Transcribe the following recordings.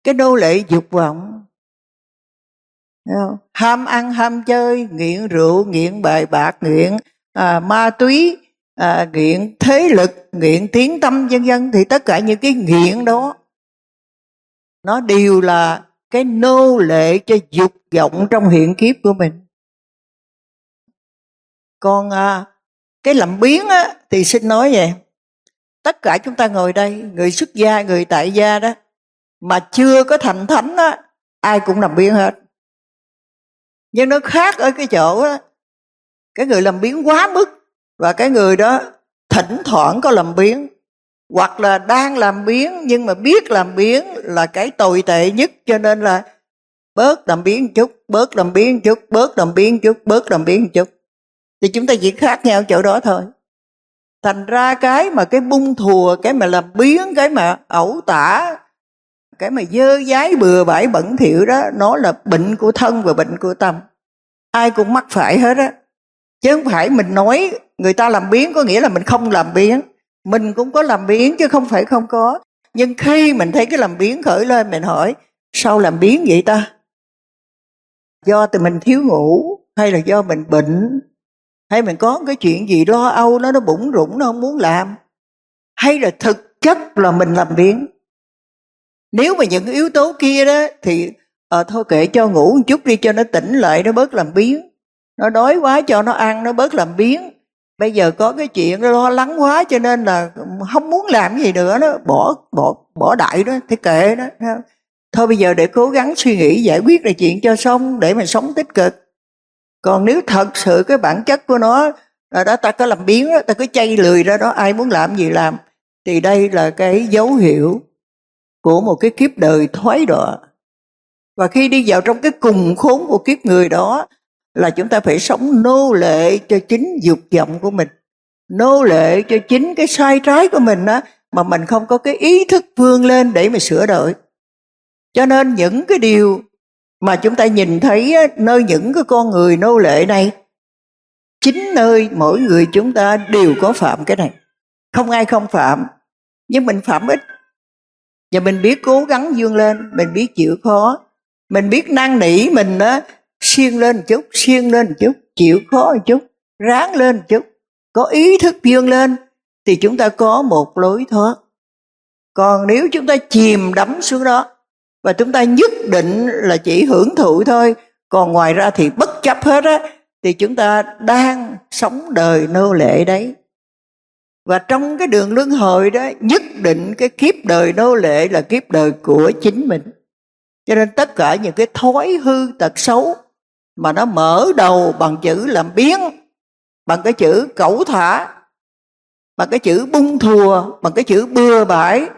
cái nô lệ dục vọng. Ham ăn ham chơi, nghiện rượu, nghiện bài bạc, nghiện ma túy, nghiện thế lực, nghiện tiếng tăm vân vân. Thì tất cả những cái nghiện đó nó đều là cái nô lệ cho dục vọng trong hiện kiếp của mình. Còn cái làm biếng á, thì xin nói vậy, tất cả chúng ta ngồi đây, người xuất gia, người tại gia đó, mà chưa có thành thánh á, ai cũng làm biếng hết. Nhưng nó khác ở cái chỗ á, cái người làm biếng quá mức và cái người đó thỉnh thoảng có làm biếng, hoặc là đang làm biếng nhưng mà biết làm biếng là cái tồi tệ nhất, cho nên là bớt làm biếng chút, bớt làm biếng chút, bớt làm biếng chút, bớt làm biếng chút. Thì chúng ta chỉ khác nhau chỗ đó thôi. Thành ra cái mà cái bung thùa, cái mà làm biếng, cái mà ẩu tả, cái mà dơ dái bừa bãi bẩn thỉu đó, nó là bệnh của thân và bệnh của tâm. Ai cũng mắc phải hết á. Chứ không phải mình nói người ta làm biếng có nghĩa là mình không làm biếng. Mình cũng có làm biếng chứ không phải không có. Nhưng khi mình thấy cái làm biếng khởi lên, mình hỏi sao làm biếng vậy ta? Do từ mình thiếu ngủ, hay là do mình bệnh, hay mình có cái chuyện gì lo âu nó bủng rủng, nó không muốn làm, hay là thực chất là mình làm biếng. Nếu mà những yếu tố kia đó thì thôi kệ, cho ngủ một chút đi cho nó tỉnh lại, nó bớt làm biếng. Nó đói quá cho nó ăn, nó bớt làm biếng. Bây giờ có cái chuyện nó lo lắng quá cho nên là không muốn làm gì nữa, nó bỏ đại đó, thì kệ đó. Thôi bây giờ để cố gắng suy nghĩ giải quyết là chuyện cho xong để mà sống tích cực. Còn nếu thật sự cái bản chất của nó là đó, ta có làm biếng đó, ta cứ chay lười ra đó, ai muốn làm gì làm, thì đây là cái dấu hiệu của một cái kiếp đời thoái đọa. Và khi đi vào trong cái cùng khốn của kiếp người đó là chúng ta phải sống nô lệ cho chính dục vọng của mình, nô lệ cho chính cái sai trái của mình á, mà mình không có cái ý thức vươn lên để mà sửa đổi. Cho nên những cái điều mà chúng ta nhìn thấy á, nơi những cái con người nô lệ này, chính nơi mỗi người chúng ta đều có phạm cái này. Không ai không phạm, nhưng mình phạm ít. Và mình biết cố gắng vươn lên, mình biết chịu khó, mình biết năn nỉ mình á, siêng lên một chút, siêng lên một chút, chịu khó một chút, ráng lên một chút, có ý thức vươn lên thì chúng ta có một lối thoát. Còn nếu chúng ta chìm đắm xuống đó và chúng ta nhất định là chỉ hưởng thụ thôi, còn ngoài ra thì bất chấp hết á, thì chúng ta đang sống đời nô lệ đấy. Và trong cái đường luân hồi đó, nhất định cái kiếp đời nô lệ là kiếp đời của chính mình. Cho nên tất cả những cái thói hư tật xấu mà nó mở đầu bằng chữ làm biếng, bằng cái chữ cẩu thả, bằng cái chữ bung thùa, bằng cái chữ bừa bãi,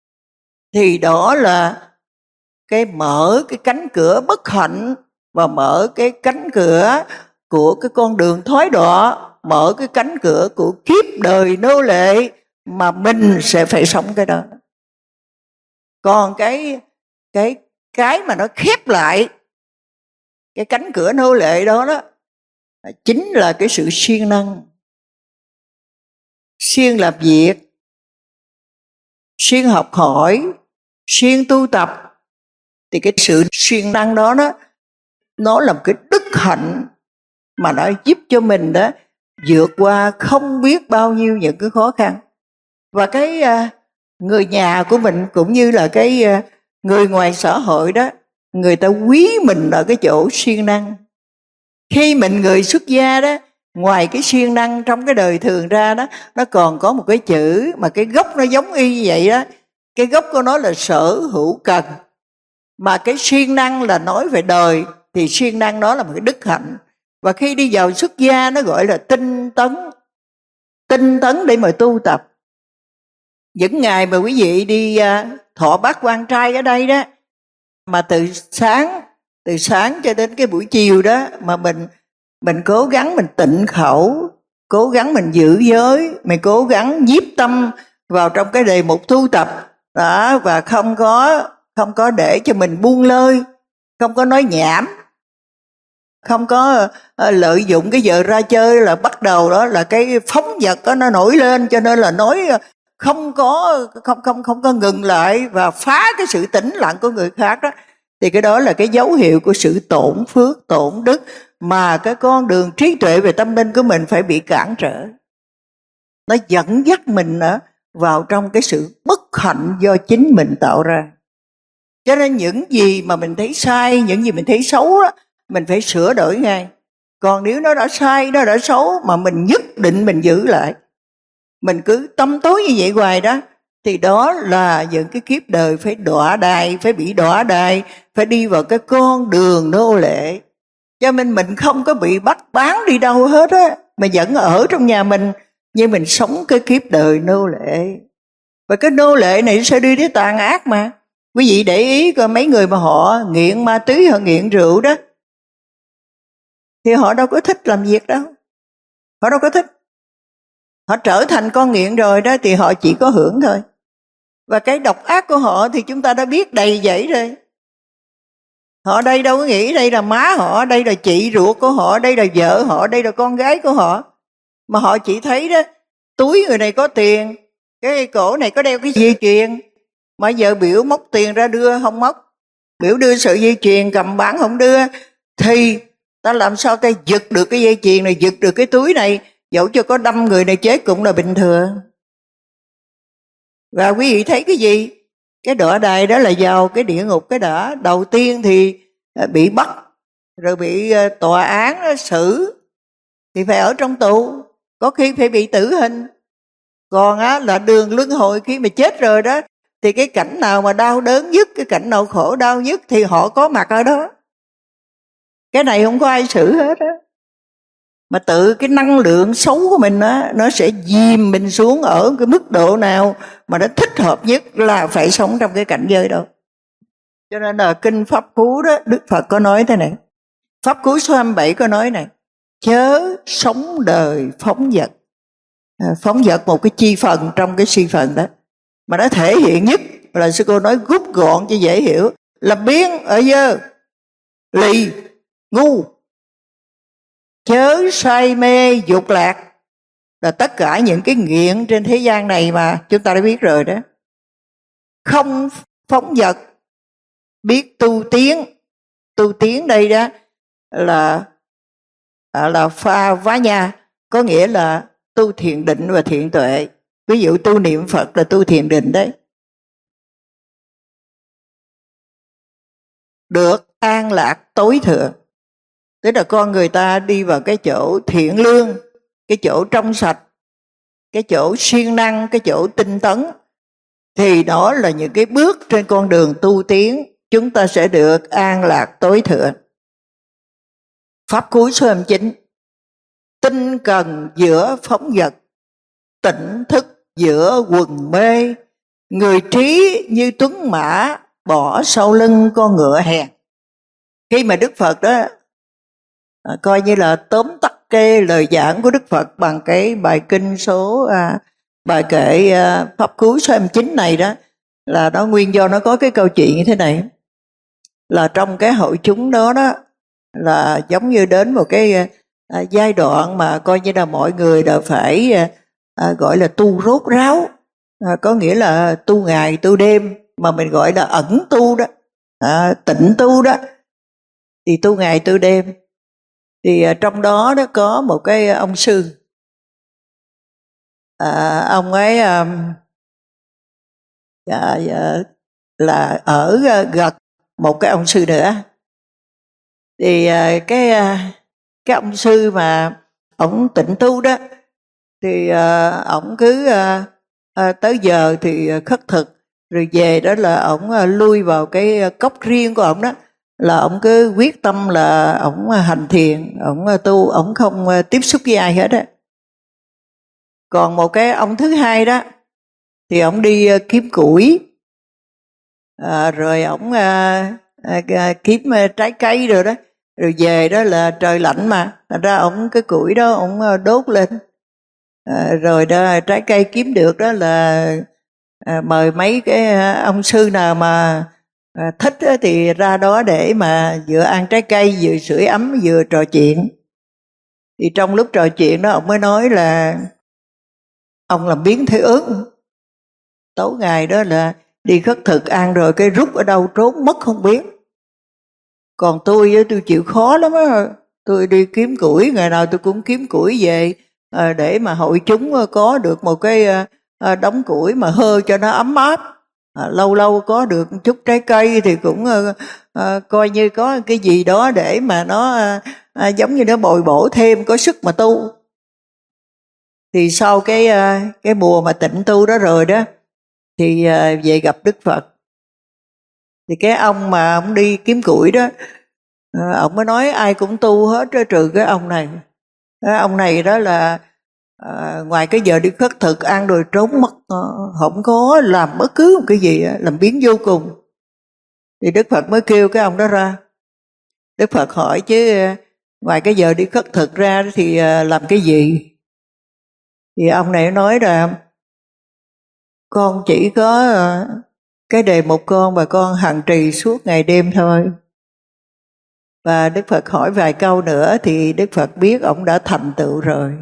thì đó là cái mở cái cánh cửa bất hạnh, và mở cái cánh cửa của cái con đường thoái đọa, mở cái cánh cửa của kiếp đời nô lệ mà mình sẽ phải sống cái đó. Còn cái mà nó khép lại cái cánh cửa nô lệ đó đó chính là cái sự siêng năng, siêng làm việc, siêng học hỏi, siêng tu tập. Thì cái sự siêng năng đó nó là một cái đức hạnh mà nó giúp cho mình đó vượt qua không biết bao nhiêu những cái khó khăn. Và cái người nhà của mình cũng như là cái người ngoài xã hội đó, người ta quý mình ở cái chỗ siêng năng. Khi mình người xuất gia đó, ngoài cái siêng năng trong cái đời thường ra đó, nó còn có một cái chữ mà cái gốc nó giống y như vậy đó. Cái gốc của nó là sở hữu cần. Mà cái siêng năng là nói về đời, thì siêng năng đó là một cái đức hạnh. Và khi đi vào xuất gia nó gọi là tinh tấn. Tinh tấn để mà tu tập. Những ngày mà quý vị đi thọ bát quan trai ở đây đó, mà từ sáng cho đến cái buổi chiều đó, mà mình cố gắng mình tịnh khẩu, cố gắng mình giữ giới, mình cố gắng nhiếp tâm vào trong cái đề mục tu tập đó, và không có để cho mình buông lơi, không có nói nhảm, không có lợi dụng cái giờ ra chơi là bắt đầu đó là cái phóng vật đó nó nổi lên, cho nên là nói không có ngừng lại và phá cái sự tĩnh lặng của người khác đó, thì cái đó là cái dấu hiệu của sự tổn phước, tổn đức, mà cái con đường trí tuệ về tâm linh của mình phải bị cản trở. Nó dẫn dắt mình vào trong cái sự bất hạnh do chính mình tạo ra. Cho nên những gì mà mình thấy sai, những gì mình thấy xấu đó, mình phải sửa đổi ngay. Còn nếu nó đã sai, nó đã xấu mà mình nhất định mình giữ lại, mình cứ tâm tối như vậy hoài đó, thì đó là những cái kiếp đời phải đọa đài, phải bị đọa đài, phải đi vào cái con đường nô lệ. Cho nên mình không có bị bắt bán đi đâu hết á, mà vẫn ở trong nhà mình, nhưng mình sống cái kiếp đời nô lệ. Và cái nô lệ này sẽ đi đến tàn ác mà. Quý vị để ý coi mấy người mà họ nghiện ma túy, họ nghiện rượu đó, thì họ đâu có thích làm việc đâu. Họ đâu có thích. Họ trở thành con nghiện rồi đó thì họ chỉ có hưởng thôi. Và cái độc ác của họ thì chúng ta đã biết đầy dẫy rồi. Họ đây đâu có nghĩ đây là má họ, đây là chị ruột của họ, đây là vợ họ, đây là con gái của họ. Mà họ chỉ thấy đó, túi người này có tiền, cái cổ này có đeo cái dây chuyền, mà giờ biểu móc tiền ra đưa không móc, biểu đưa sợi dây chuyền cầm bán không đưa, thì ta làm sao ta giật được cái dây chuyền này, giật được cái túi này, dẫu cho có đâm người này chết cũng là bình thường. Và quý vị thấy cái gì? Cái đọa đài đó là vào cái địa ngục cái đã. Đầu tiên thì bị bắt, rồi bị tòa án xử, thì phải ở trong tù, có khi phải bị tử hình. Còn là đường luân hồi, khi mà chết rồi đó, thì cái cảnh nào mà đau đớn nhất, cái cảnh nào khổ đau nhất thì họ có mặt ở đó. Cái này không có ai xử hết á. Mà tự cái năng lượng xấu của mình á, nó sẽ dìm mình xuống ở cái mức độ nào mà nó thích hợp nhất là phải sống trong cái cảnh giới đó. Cho nên là kinh Pháp Cú đó, Đức Phật có nói thế này. Pháp Cú số 27 có nói này: chớ sống đời phóng dật. Phóng dật một cái chi phần trong cái si phần đó, mà nó thể hiện nhất là sư cô nói rút gọn cho dễ hiểu là biến ở dơ, lì, ngu, chớ say mê dục lạc, là tất cả những cái nghiện trên thế gian này mà chúng ta đã biết rồi đó. Không phóng dật, biết tu tiến. Tu tiến đây đó là pha vá nha, có nghĩa là tu thiền định và thiện tuệ. Ví dụ tu niệm Phật là tu thiền định đấy. Được an lạc tối thượng, tức là con người ta đi vào cái chỗ thiện lương, cái chỗ trong sạch, cái chỗ siêng năng, cái chỗ tinh tấn, thì đó là những cái bước trên con đường tu tiến, chúng ta sẽ được an lạc tối thượng. Pháp Cú số 29: tinh cần giữa phóng dật, tỉnh thức giữa quần mê, người trí như tuấn mã, bỏ sau lưng con ngựa hèn. Khi mà Đức Phật đó coi như là tóm tắt cái lời giảng của Đức Phật bằng cái bài kinh số bài kệ Pháp Cú số 29 này đó, là nó nguyên do nó có cái câu chuyện như thế này. Là trong cái hội chúng đó đó, là giống như đến một cái giai đoạn mà coi như là mọi người đều phải gọi là tu rốt ráo, có nghĩa là tu ngày tu đêm, mà mình gọi là ẩn tu đó, tịnh tu đó, thì tu ngày tu đêm. Thì trong đó đó có một cái ông sư, ông ấy là ở gần một cái ông sư nữa. Thì cái ông sư mà ổng tịnh tu đó, thì ổng cứ tới giờ thì khất thực, rồi về đó là ổng lui vào cái cốc riêng của ổng đó, là ổng cứ quyết tâm là ổng hành thiền, ổng tu, ổng không tiếp xúc với ai hết á. Còn một cái ông thứ hai đó thì ổng đi kiếm củi, rồi ổng kiếm trái cây rồi đó, rồi về đó là trời lạnh mà, thành ra ổng cái củi đó ổng đốt lên, rồi đó trái cây kiếm được đó là mời mấy cái ông sư nào mà thích thì ra đó để mà vừa ăn trái cây vừa sưởi ấm vừa trò chuyện. Thì trong lúc trò chuyện đó ông mới nói là ông làm biến thế ớn, tối ngày đó là đi khất thực ăn rồi cái rút ở đâu trốn mất không biết. Còn tôi chịu khó lắm á, tôi đi kiếm củi, ngày nào tôi cũng kiếm củi về để mà hội chúng có được một cái đống củi mà hơ cho nó ấm áp. Lâu lâu có được chút trái cây thì cũng coi như có cái gì đó để mà nó giống như nó bồi bổ thêm, có sức mà tu. Thì sau cái mùa mà tịnh tu đó rồi đó, thì về gặp Đức Phật. Thì cái ông mà ông đi kiếm củi đó, ông mới nói ai cũng tu hết trừ cái ông này. Cái ông này đó là ngoài cái giờ đi khất thực ăn rồi trốn mất, không có làm bất cứ một cái gì, làm biếng vô cùng. Thì Đức Phật mới kêu cái ông đó ra. Đức Phật hỏi chứ ngoài cái giờ đi khất thực ra thì làm cái gì? Thì ông này nói là con chỉ có cái đề mục con và con hằng trì suốt ngày đêm thôi. Và Đức Phật hỏi vài câu nữa thì Đức Phật biết ông đã thành tựu rồi.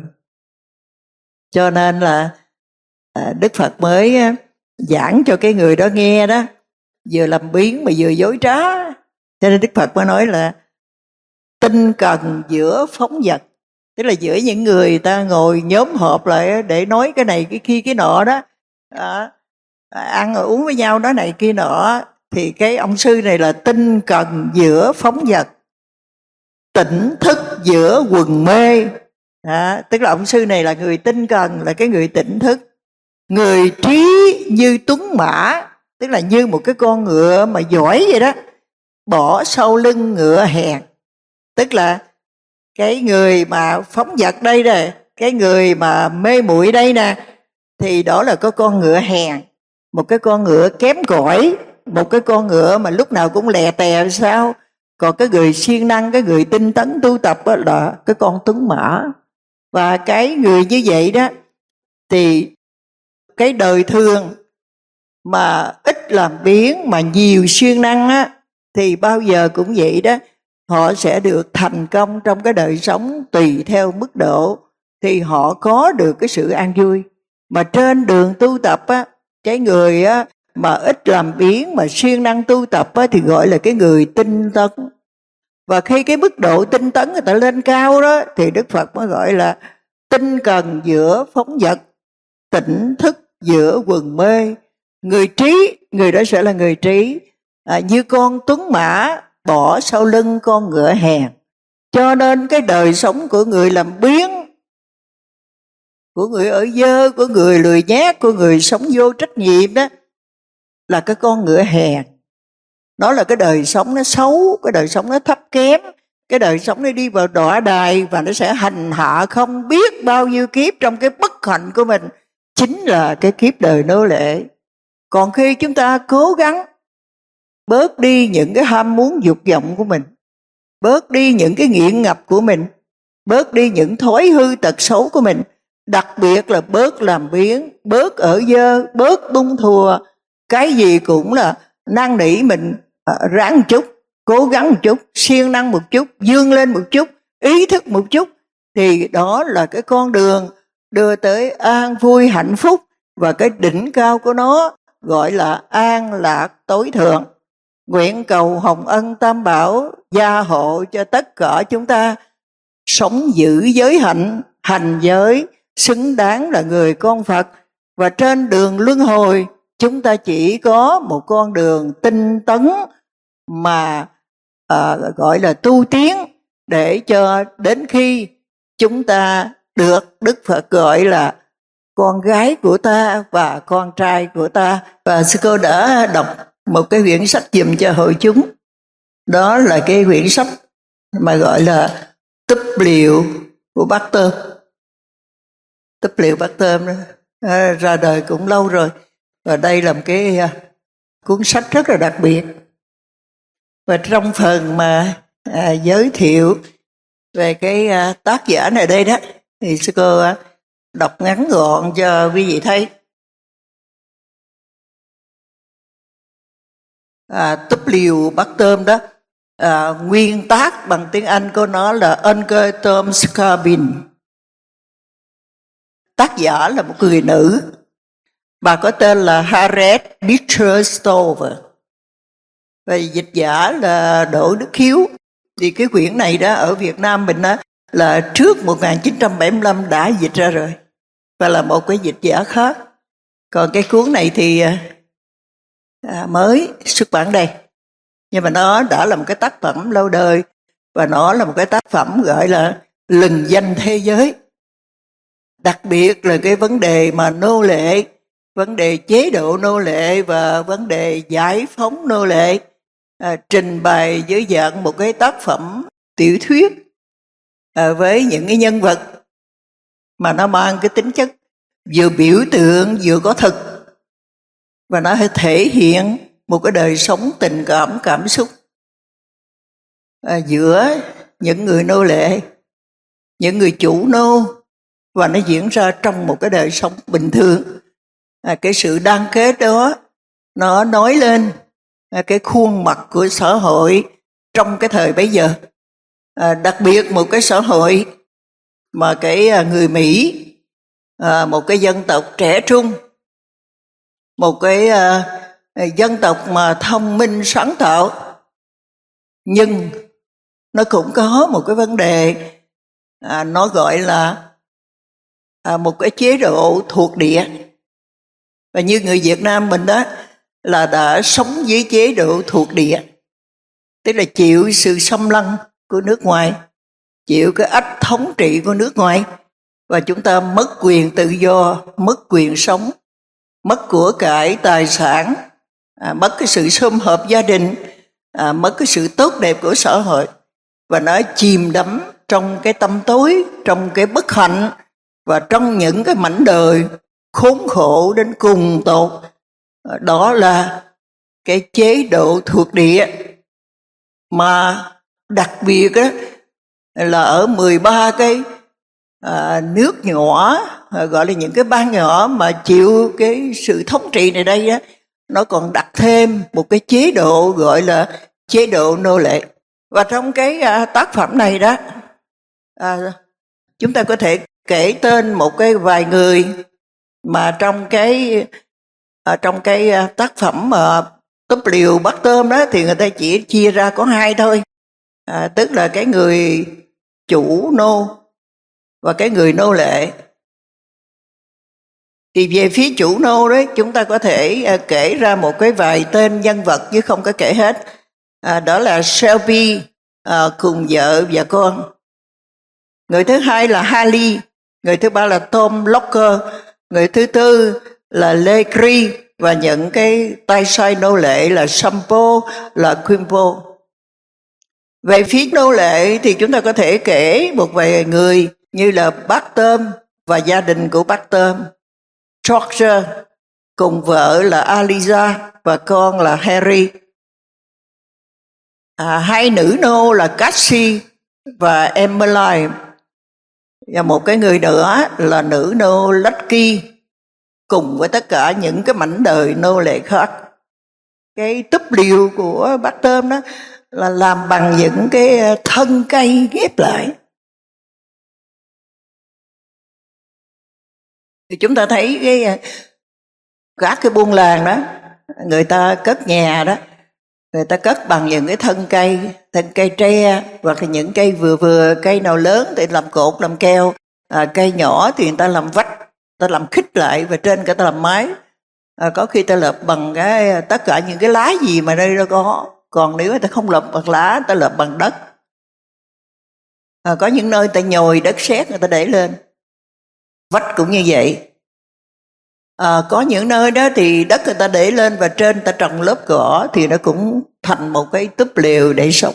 Cho nên là Đức Phật mới giảng cho cái người đó nghe đó, vừa làm biếng mà vừa dối trá. Cho nên Đức Phật mới nói là tinh cần giữa phóng vật. Tức là giữa những người ta ngồi nhóm họp lại để nói cái này cái kia cái nọ đó, ăn rồi uống với nhau đó này kia nọ, thì cái ông sư này là tinh cần giữa phóng vật, tỉnh thức giữa quần mê. Tức là ông sư này là người tinh cần, là cái người tỉnh thức. Người trí như tuấn mã, tức là như một cái con ngựa mà giỏi vậy đó, bỏ sau lưng ngựa hèn. Tức là cái người mà phóng vật đây nè, cái người mà mê muội đây nè, thì đó là có con ngựa hèn, một cái con ngựa kém cỏi, một cái con ngựa mà lúc nào cũng lè tè sao. Còn cái người siêng năng, cái người tinh tấn tu tập là cái con tuấn mã. Và cái người như vậy đó thì cái đời thường mà ít làm biếng mà nhiều siêng năng á, thì bao giờ cũng vậy đó, họ sẽ được thành công trong cái đời sống tùy theo mức độ, thì họ có được cái sự an vui. Mà trên đường tu tập á, cái người á mà ít làm biếng mà siêng năng tu tập á, thì gọi là cái người tinh tấn. Và khi cái mức độ tinh tấn người ta lên cao đó, thì Đức Phật mới gọi là tinh cần giữa phóng vật, tỉnh thức giữa quần mê. Người trí, người đó sẽ là người trí, như con tuấn mã bỏ sau lưng con ngựa hèn. Cho nên cái đời sống của người làm biếng, của người ở dơ, của người lười nhác, của người sống vô trách nhiệm đó, là cái con ngựa hèn. Đó là cái đời sống nó xấu, cái đời sống nó thấp kém, cái đời sống nó đi vào đọa đài, và nó sẽ hành hạ không biết bao nhiêu kiếp trong cái bất hạnh của mình, chính là cái kiếp đời nô lệ. Còn khi chúng ta cố gắng bớt đi những cái ham muốn dục vọng của mình, bớt đi những cái nghiện ngập của mình, bớt đi những thói hư tật xấu của mình, đặc biệt là bớt làm biếng, bớt ở dơ, bớt tung thùa, cái gì cũng là năn nỉ mình ráng một chút, cố gắng một chút, siêng năng một chút, vươn lên một chút, ý thức một chút, thì đó là cái con đường đưa tới an vui hạnh phúc. Và cái đỉnh cao của nó gọi là an lạc tối thượng. Nguyện cầu hồng ân tam bảo gia hộ cho tất cả chúng ta sống giữ giới hạnh, hành giới, xứng đáng là người con Phật. Và trên đường luân hồi, chúng ta chỉ có một con đường tinh tấn mà gọi là tu tiến, để cho đến khi chúng ta được Đức Phật gọi là con gái của ta và con trai của ta. Và sư cô đã đọc một cái quyển sách dùm cho hội chúng. Đó là cái quyển sách mà gọi là Túp Liệu của Bác Tôm. Túp Liệu Bác Tôm đó, ra đời cũng lâu rồi. Và đây là một cái cuốn sách rất là đặc biệt. Và trong phần mà giới thiệu về cái tác giả này đây đó, thì sư cô đọc ngắn gọn cho quý vị thấy. Túp Liều Bát Tôm đó, nguyên tác bằng tiếng Anh của nó là Uncle Tom's Cabin. Tác giả là một người nữ, Bà có tên là Harriet Beecher Stover, và dịch giả là Đỗ Đức Hiếu. Thì cái quyển này đó ở Việt Nam mình đó là trước 1975 đã dịch ra rồi, và là một cái dịch giả khác. Còn cái cuốn này thì mới xuất bản đây, nhưng mà nó đã là một cái tác phẩm lâu đời, và nó là một cái tác phẩm gọi là lừng danh thế giới. Đặc biệt là cái vấn đề mà nô lệ, vấn đề chế độ nô lệ và vấn đề giải phóng nô lệ, trình bày dưới dạng một cái tác phẩm tiểu thuyết với những cái nhân vật mà nó mang cái tính chất vừa biểu tượng vừa có thực, và nó thể hiện một cái đời sống tình cảm, cảm xúc giữa những người nô lệ, những người chủ nô, và nó diễn ra trong một cái đời sống bình thường. Cái sự đan kết đó nó nói lên cái khuôn mặt của xã hội trong cái thời bấy giờ. Đặc biệt một cái xã hội mà cái người Mỹ, một cái dân tộc trẻ trung, một cái dân tộc mà thông minh sáng tạo, nhưng nó cũng có một cái vấn đề nó gọi là một cái chế độ thuộc địa. Và như người Việt Nam mình đó là đã sống dưới chế độ thuộc địa, tức là chịu sự xâm lăng của nước ngoài, chịu cái ách thống trị của nước ngoài, và chúng ta mất quyền tự do, mất quyền sống, mất của cải tài sản, mất cái sự sum họp gia đình, mất cái sự tốt đẹp của xã hội, và nó chìm đắm trong cái tăm tối, trong cái bất hạnh, và trong những cái mảnh đời khốn khổ đến cùng tột. Đó là cái chế độ thuộc địa, mà đặc biệt đó là ở 13 cái nước nhỏ, gọi là những cái bang nhỏ mà chịu cái sự thống trị này đây đó, nó còn đặt thêm một cái chế độ gọi là chế độ nô lệ. Và trong cái tác phẩm này đó, chúng ta có thể kể tên một cái vài người mà trong cái tác phẩm mà Túp Liều Bắt Tôm đó thì người ta chỉ chia ra có hai thôi, tức là cái người chủ nô và cái người nô lệ. Thì về phía chủ nô đấy, chúng ta có thể kể ra một cái vài tên nhân vật chứ không có kể hết. Đó là Shelby cùng vợ và con. Người thứ hai là Harley, người thứ ba là Tom Locker, người thứ tư là Legree, và những cái tay sai nô lệ là Sampo, là Quimpo. Về phía nô lệ thì chúng ta có thể kể một vài người như là bác Tôm và gia đình của bác Tôm, George cùng vợ là Aliza và con là Harry. Hai nữ nô là Cassie và Emily, và một cái người nữa là nữ nô Lucky, cùng với tất cả những cái mảnh đời nô lệ khác. Cái túp liều của bác Tôm đó là làm bằng những cái thân cây ghép lại. Thì chúng ta thấy các cái buôn làng đó, người ta cất nhà đó, người ta cất bằng những cái thân cây tre, hoặc là những cây vừa, cây nào lớn thì làm cột làm keo, cây nhỏ thì người ta làm vách, ta làm khích lại, và trên cả ta làm mái. Có khi ta lợp bằng tất cả những cái lá gì mà đây đâu có. Còn nếu ta không lợp bằng lá, ta lợp bằng đất. Có những nơi ta nhồi đất sét người ta để lên, vách cũng như vậy. Có những nơi đó thì đất người ta để lên và trên ta trồng lớp cỏ, thì nó cũng thành một cái túp lều để sống.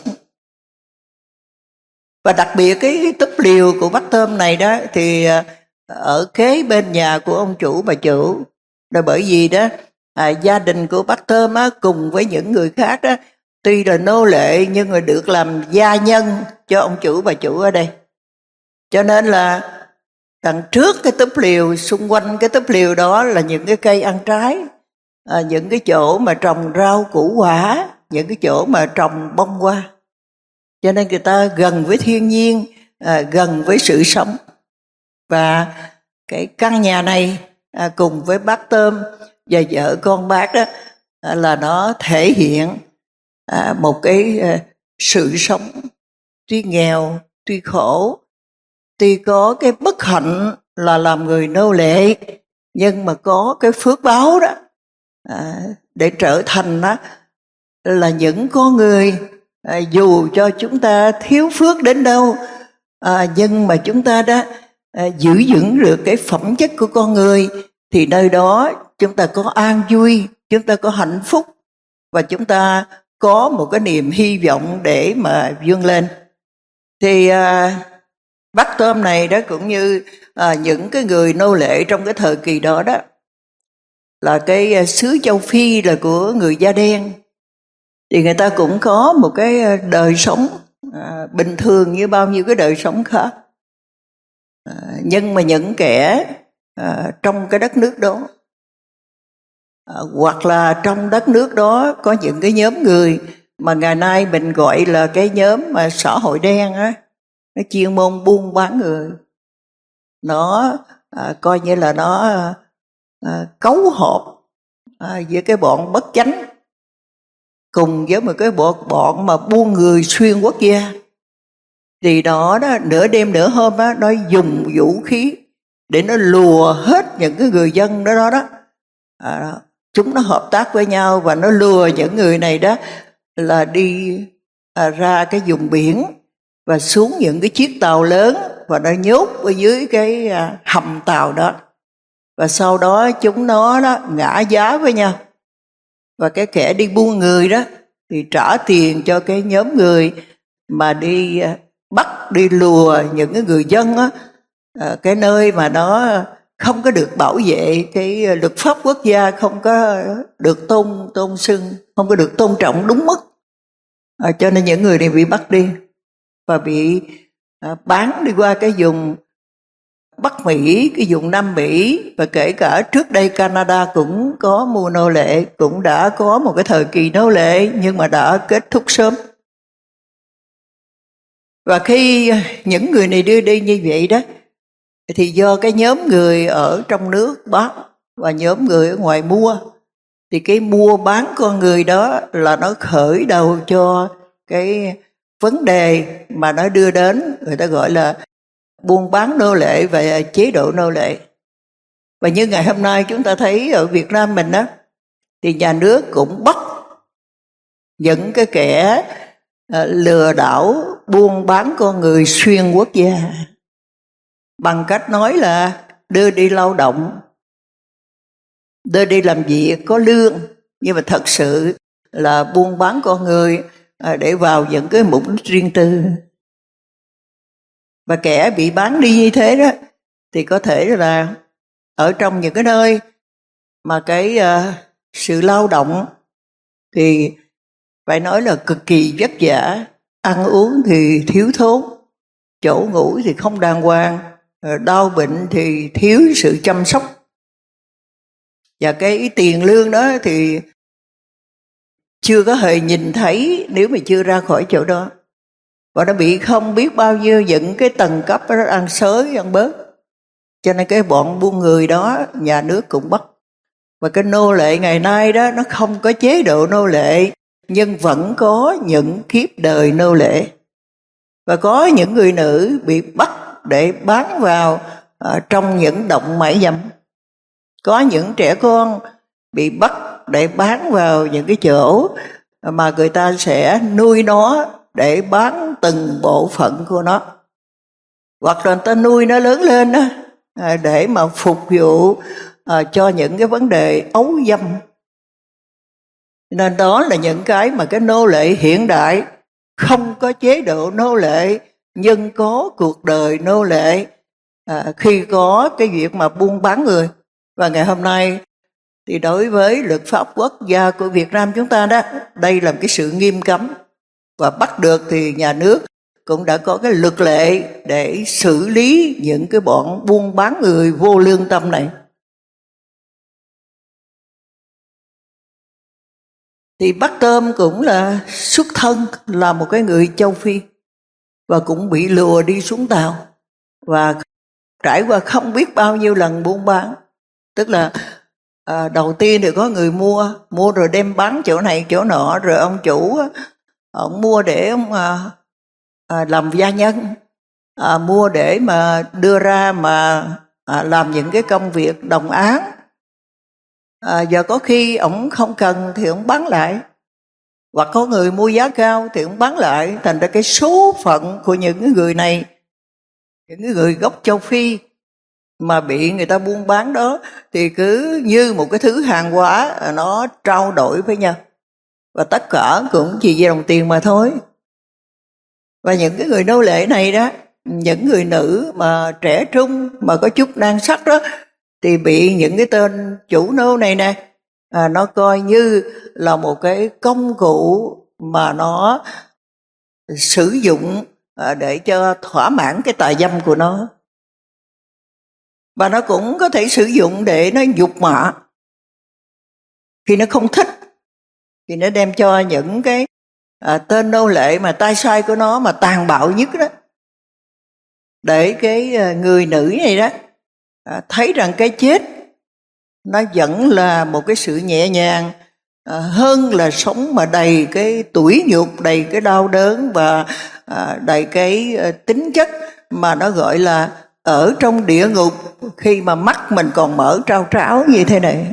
Và đặc biệt cái túp lều của bác Tôm này đó thì ở kế bên nhà của ông chủ bà chủ. Là bởi vì đó gia đình của bác Tôm á, cùng với những người khác đó, tuy là nô lệ nhưng mà được làm gia nhân cho ông chủ bà chủ ở đây. Cho nên là đằng trước cái túp lều, xung quanh cái túp lều đó là những cái cây ăn trái, những cái chỗ mà trồng rau củ quả, những cái chỗ mà trồng bông hoa. Cho nên người ta gần với thiên nhiên, gần với sự sống. Và cái căn nhà này cùng với bác Tôm và vợ con bác đó, là nó thể hiện một cái sự sống tuy nghèo, tuy khổ, tuy có cái bất hạnh là làm người nô lệ, nhưng mà có cái phước báo đó để trở thành đó là những con người dù cho chúng ta thiếu phước đến đâu, nhưng mà chúng ta đã giữ vững được cái phẩm chất của con người, thì nơi đó chúng ta có an vui, chúng ta có hạnh phúc, và chúng ta có một cái niềm hy vọng để mà vươn lên. Thì bác Tôm này đó, cũng như những cái người nô lệ trong cái thời kỳ đó đó, là cái xứ châu Phi là của người da đen, thì người ta cũng có một cái đời sống bình thường như bao nhiêu cái đời sống khác. Nhưng mà những kẻ trong cái đất nước đó, hoặc là trong đất nước đó có những cái nhóm người mà ngày nay mình gọi là cái nhóm mà xã hội đen á, nó chuyên môn buôn bán người, nó coi như là nó cấu hợp với cái bọn bất chánh, cùng với một cái bọn mà buôn người xuyên quốc gia. Thì đó nửa đêm nửa hôm đó, nó dùng vũ khí để nó lùa hết những cái người dân đó đó. Chúng nó hợp tác với nhau và nó lùa những người này đó là đi ra cái vùng biển và xuống những cái chiếc tàu lớn, và nó nhốt ở dưới cái hầm tàu đó, và sau đó chúng nó đó ngã giá với nhau, và cái kẻ đi buôn người đó thì trả tiền cho cái nhóm người mà đi bắt, đi lùa những cái người dân á, cái nơi mà nó không có được bảo vệ, cái luật pháp quốc gia không có được tôn xưng, không có được tôn trọng đúng mức, cho nên những người này bị bắt đi và bị bán đi qua cái vùng Bắc Mỹ, cái vùng Nam Mỹ, và kể cả trước đây Canada cũng có mua nô lệ, cũng đã có một cái thời kỳ nô lệ nhưng mà đã kết thúc sớm. Và khi những người này đưa đi như vậy đó, thì do cái nhóm người ở trong nước bán và nhóm người ở ngoài mua, thì cái mua bán con người đó là nó khởi đầu cho cái vấn đề mà nó đưa đến người ta gọi là buôn bán nô lệ và chế độ nô lệ. Và như ngày hôm nay chúng ta thấy ở Việt Nam mình đó, thì nhà nước cũng bắt những cái kẻ lừa đảo buôn bán con người xuyên quốc gia bằng cách nói là đưa đi lao động, đưa đi làm việc có lương, nhưng mà thật sự là buôn bán con người để vào những cái mục đích riêng tư. Và kẻ bị bán đi như thế đó thì có thể là ở trong những cái nơi mà cái sự lao động thì phải nói là cực kỳ vất vả, ăn uống thì thiếu thốn, chỗ ngủ thì không đàng hoàng, đau bệnh thì thiếu sự chăm sóc, và cái tiền lương đó thì chưa có hề nhìn thấy nếu mà chưa ra khỏi chỗ đó. Và nó bị không biết bao nhiêu những cái tầng cấp đó ăn xới ăn bớt, cho nên cái bọn buôn người đó nhà nước cũng bắt. Và cái nô lệ ngày nay đó, nó không có chế độ nô lệ, nhưng vẫn có những kiếp đời nô lệ. Và có những người nữ bị bắt để bán vào trong những động mại dâm. Có những trẻ con bị bắt để bán vào những cái chỗ mà người ta sẽ nuôi nó để bán từng bộ phận của nó. Hoặc là người ta nuôi nó lớn lên đó, để mà phục vụ cho những cái vấn đề ấu dâm. Nên đó là những cái mà cái nô lệ hiện đại không có chế độ nô lệ, nhưng có cuộc đời nô lệ khi có cái việc mà buôn bán người. Và ngày hôm nay thì đối với luật pháp quốc gia của Việt Nam chúng ta đó, đây là một cái sự nghiêm cấm, và bắt được thì nhà nước cũng đã có cái luật lệ để xử lý những cái bọn buôn bán người vô lương tâm này. Thì bác Tôm cũng là xuất thân là một cái người châu Phi, và cũng bị lừa đi xuống tàu, và trải qua không biết bao nhiêu lần buôn bán. Tức là đầu tiên thì có người mua rồi đem bán chỗ này chỗ nọ, rồi ông chủ ông mua để ông làm gia nhân, mua để mà đưa ra mà làm những cái công việc đồng áng. Giờ có khi ông không cần thì ông bán lại, hoặc có người mua giá cao thì ông bán lại. Thành ra cái số phận của những người này, những người gốc châu Phi mà bị người ta buôn bán đó, thì cứ như một cái thứ hàng hóa nó trao đổi với nhau, và tất cả cũng chỉ về đồng tiền mà thôi. Và những cái người nô lệ này đó, những người nữ mà trẻ trung mà có chút nhan sắc đó, thì bị những cái tên chủ nô này nè, nó coi như là một cái công cụ mà nó sử dụng để cho thỏa mãn cái tà dâm của nó. Và nó cũng có thể sử dụng để nó nhục mạ. Khi nó không thích thì nó đem cho những cái tên nô lệ mà tay sai của nó mà tàn bạo nhất đó, để cái người nữ này đó thấy rằng cái chết nó vẫn là một cái sự nhẹ nhàng hơn là sống mà đầy cái tủi nhục, đầy cái đau đớn và đầy cái tính chất mà nó gọi là ở trong địa ngục khi mà mắt mình còn mở trao tráo như thế này.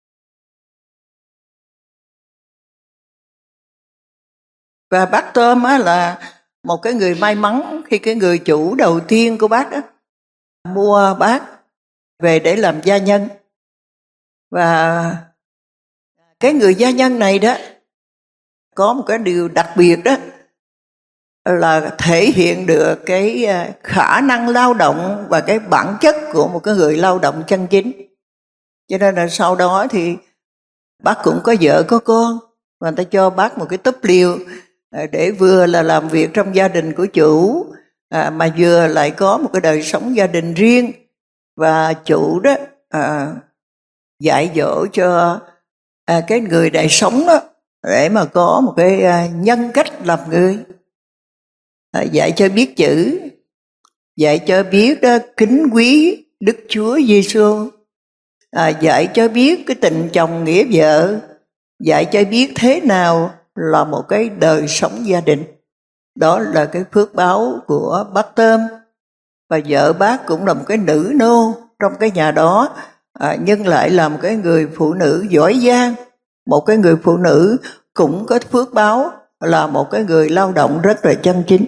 Và bác Tôm á là một cái người may mắn khi cái người chủ đầu tiên của bác đó mua bác về để làm gia nhân. Và cái người gia nhân này đó có một cái điều đặc biệt đó là thể hiện được cái khả năng lao động và cái bản chất của một cái người lao động chân chính. Cho nên là sau đó thì bác cũng có vợ có con, và người ta cho bác một cái túp liều để vừa là làm việc trong gia đình của chủ mà vừa lại có một cái đời sống gia đình riêng. Và chủ đó dạy dỗ cho cái người đại sống đó để mà có một cái nhân cách làm người, dạy cho biết chữ, dạy cho biết kính quý Đức Chúa Giêsu, dạy cho biết cái tình chồng nghĩa vợ, dạy cho biết thế nào là một cái đời sống gia đình. Đó là cái phước báo của bác Tôm. Và vợ bác cũng là một cái nữ nô trong cái nhà đó, nhưng lại là một cái người phụ nữ giỏi giang, một cái người phụ nữ cũng có phước báo là một cái người lao động rất là chân chính.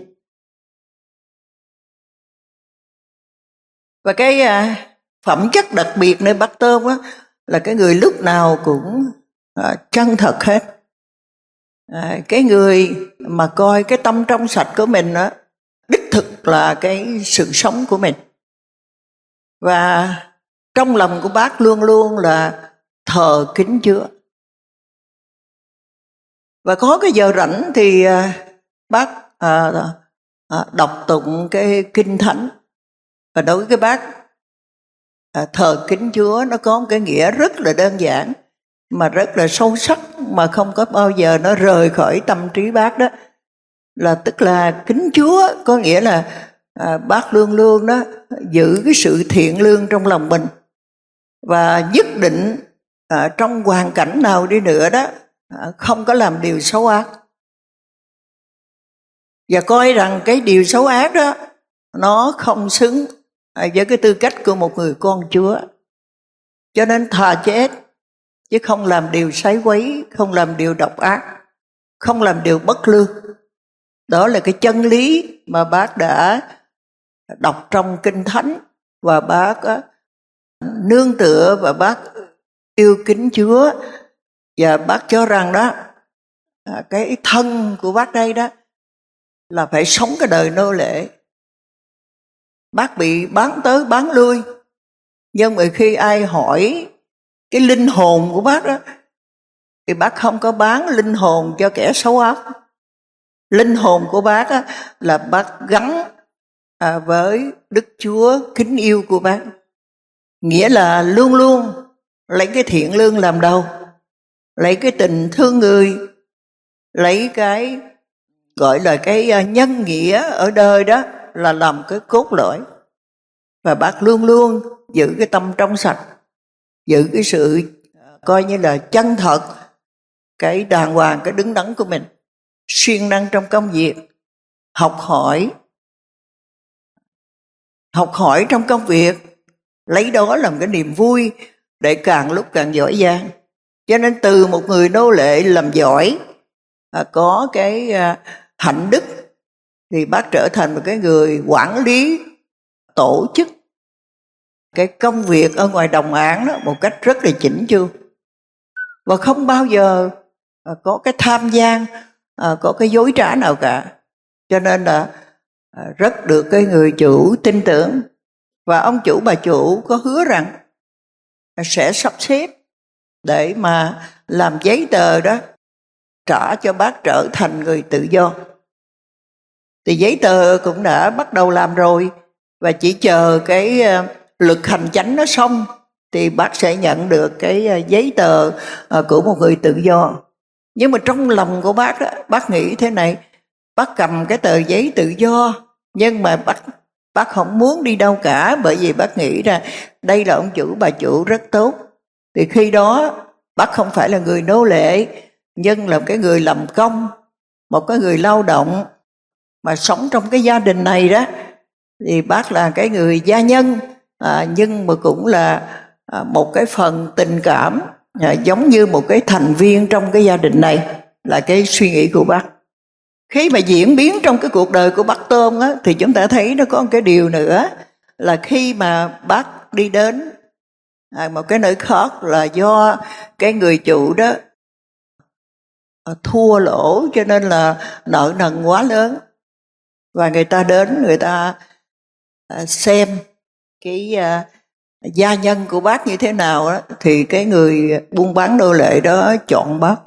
Và cái phẩm chất đặc biệt nơi bác Tôm á là cái người lúc nào cũng chân thật hết. Cái người mà coi cái tâm trong sạch của mình á, đích thực là cái sự sống của mình. Và trong lòng của bác luôn luôn là thờ kính Chúa. Và có cái giờ rảnh thì bác đọc tụng cái kinh thánh. Và đối với cái bác thờ kính Chúa nó có một cái nghĩa rất là đơn giản mà rất là sâu sắc, mà không có bao giờ nó rời khỏi tâm trí bác đó. Là tức là kính Chúa có nghĩa là bác luôn luôn đó giữ cái sự thiện lương trong lòng mình, và nhất định trong hoàn cảnh nào đi nữa đó không có làm điều xấu ác, và coi rằng cái điều xấu ác đó nó không xứng với cái tư cách của một người con Chúa. Cho nên thà chết chứ không làm điều sái quấy, không làm điều độc ác, không làm điều bất lương. Đó là cái chân lý mà bác đã đọc trong Kinh Thánh, và bác nương tựa và bác yêu kính Chúa. Và bác cho rằng đó cái thân của bác đây đó là phải sống cái đời nô lệ. Bác bị bán tới bán lui, nhưng mà khi ai hỏi cái linh hồn của bác đó thì bác không có bán linh hồn cho kẻ xấu ác. Linh hồn của bác á, là bác gắn với Đức Chúa kính yêu của bác. Nghĩa là luôn luôn lấy cái thiện lương làm đầu, lấy cái tình thương người, lấy cái gọi là cái nhân nghĩa ở đời đó là làm cái cốt lõi. Và bác luôn luôn giữ cái tâm trong sạch. giữ cái sự coi như là chân thật, cái đàng hoàng, cái đứng đắn của mình, siêng năng trong công việc, học hỏi trong công việc, lấy đó làm cái niềm vui để càng lúc càng giỏi giang. Cho nên từ một người nô lệ làm giỏi, có cái hạnh đức, thì bác trở thành một cái người quản lý, tổ chức cái công việc ở ngoài đồng áng đó một cách rất là chỉnh chu, và không bao giờ có cái tham gian, có cái dối trá nào cả. Cho nên là rất được cái người chủ tin tưởng. Và ông chủ bà chủ có hứa rằng sẽ sắp xếp để mà làm giấy tờ đó, trả cho bác trở thành người tự do. Thì giấy tờ cũng đã bắt đầu làm rồi, và chỉ chờ cái luật hành chánh nó xong thì bác sẽ nhận được cái giấy tờ của một người tự do. Nhưng mà trong lòng của bác đó, bác nghĩ thế này: bác cầm cái tờ giấy tự do, nhưng mà bác không muốn đi đâu cả, bởi vì bác nghĩ ra đây là ông chủ bà chủ rất tốt. Thì khi đó bác không phải là người nô lệ, nhưng là cái người làm công, một cái người lao động mà sống trong cái gia đình này đó. Thì bác là cái người gia nhân, nhưng mà cũng là một cái phần tình cảm, giống như một cái thành viên trong cái gia đình này, là cái suy nghĩ của bác. Khi mà diễn biến trong cái cuộc đời của bác Tôm á, thì chúng ta thấy nó có một cái điều nữa, là khi mà bác đi đến một cái nơi khác, là do cái người chủ đó thua lỗ, cho nên là nợ nần quá lớn, và người ta đến, người ta xem cái gia nhân của bác như thế nào đó, thì cái người buôn bán nô lệ đó chọn bác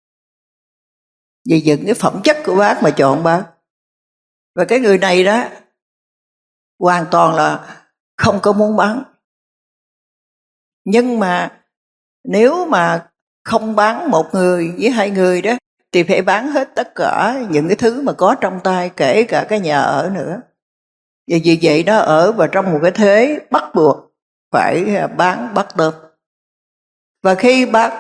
vì những cái phẩm chất của bác mà chọn bác. Và cái người này đó hoàn toàn là không có muốn bán. Nhưng mà nếu mà không bán một người với hai người đó, thì phải bán hết tất cả những cái thứ mà có trong tay, kể cả cái nhà ở nữa. Và vì vậy nó ở vào trong một cái thế bắt buộc phải bán bác Tôm. Và khi bác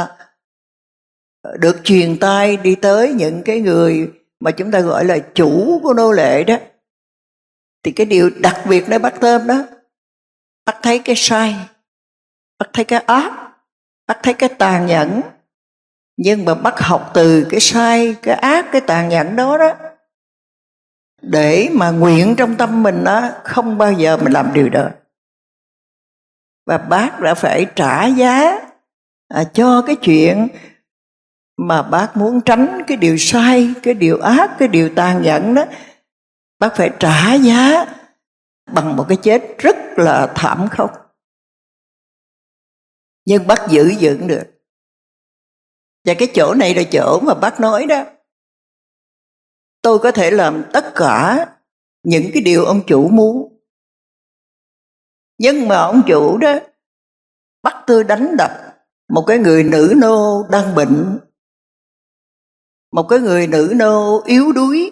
được truyền tay đi tới những cái người mà chúng ta gọi là chủ của nô lệ đó, thì cái điều đặc biệt nơi bác Tôm đó, bác thấy cái sai, bác thấy cái ác, bác thấy cái tàn nhẫn. Nhưng mà bác học từ cái sai, cái ác, cái tàn nhẫn đó đó, để mà nguyện trong tâm mình đó, không bao giờ mình làm điều đó. Và bác đã phải trả giá cho cái chuyện mà bác muốn tránh cái điều sai, cái điều ác, cái điều tàn nhẫn đó. Bác phải trả giá bằng một cái chết rất là thảm khốc. Nhưng bác giữ vững được. Và cái chỗ này là chỗ mà bác nói đó: tôi có thể làm tất cả những cái điều ông chủ muốn, nhưng mà ông chủ đó bắt tôi đánh đập một cái người nữ nô đang bệnh, một cái người nữ nô yếu đuối,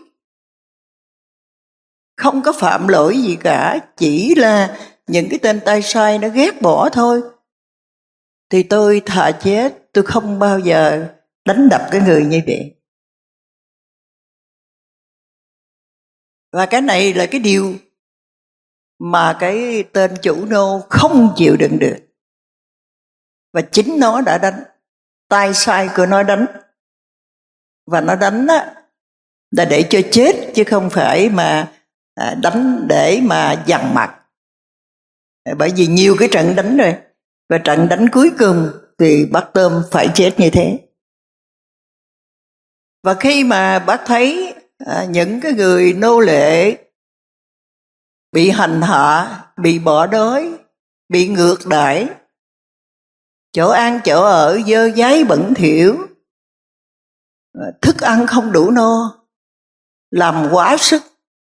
không có phạm lỗi gì cả, chỉ là những cái tên tay sai nó ghét bỏ thôi. Thì tôi thà chết, tôi không bao giờ đánh đập cái người như vậy. Và cái này là cái điều mà cái tên chủ nô không chịu đựng được. Và chính nó đã đánh, tay sai của nó đánh. Và nó đánh á, là để cho chết, chứ không phải mà đánh để mà dằn mặt. Bởi vì nhiều cái trận đánh rồi, và trận đánh cuối cùng thì bác Tôm phải chết như thế. Và khi mà bác thấy những cái người nô lệ bị hành hạ, bị bỏ đói, bị ngược đãi, chỗ ăn chỗ ở dơ dáy bẩn thỉu, thức ăn không đủ no, làm quá sức,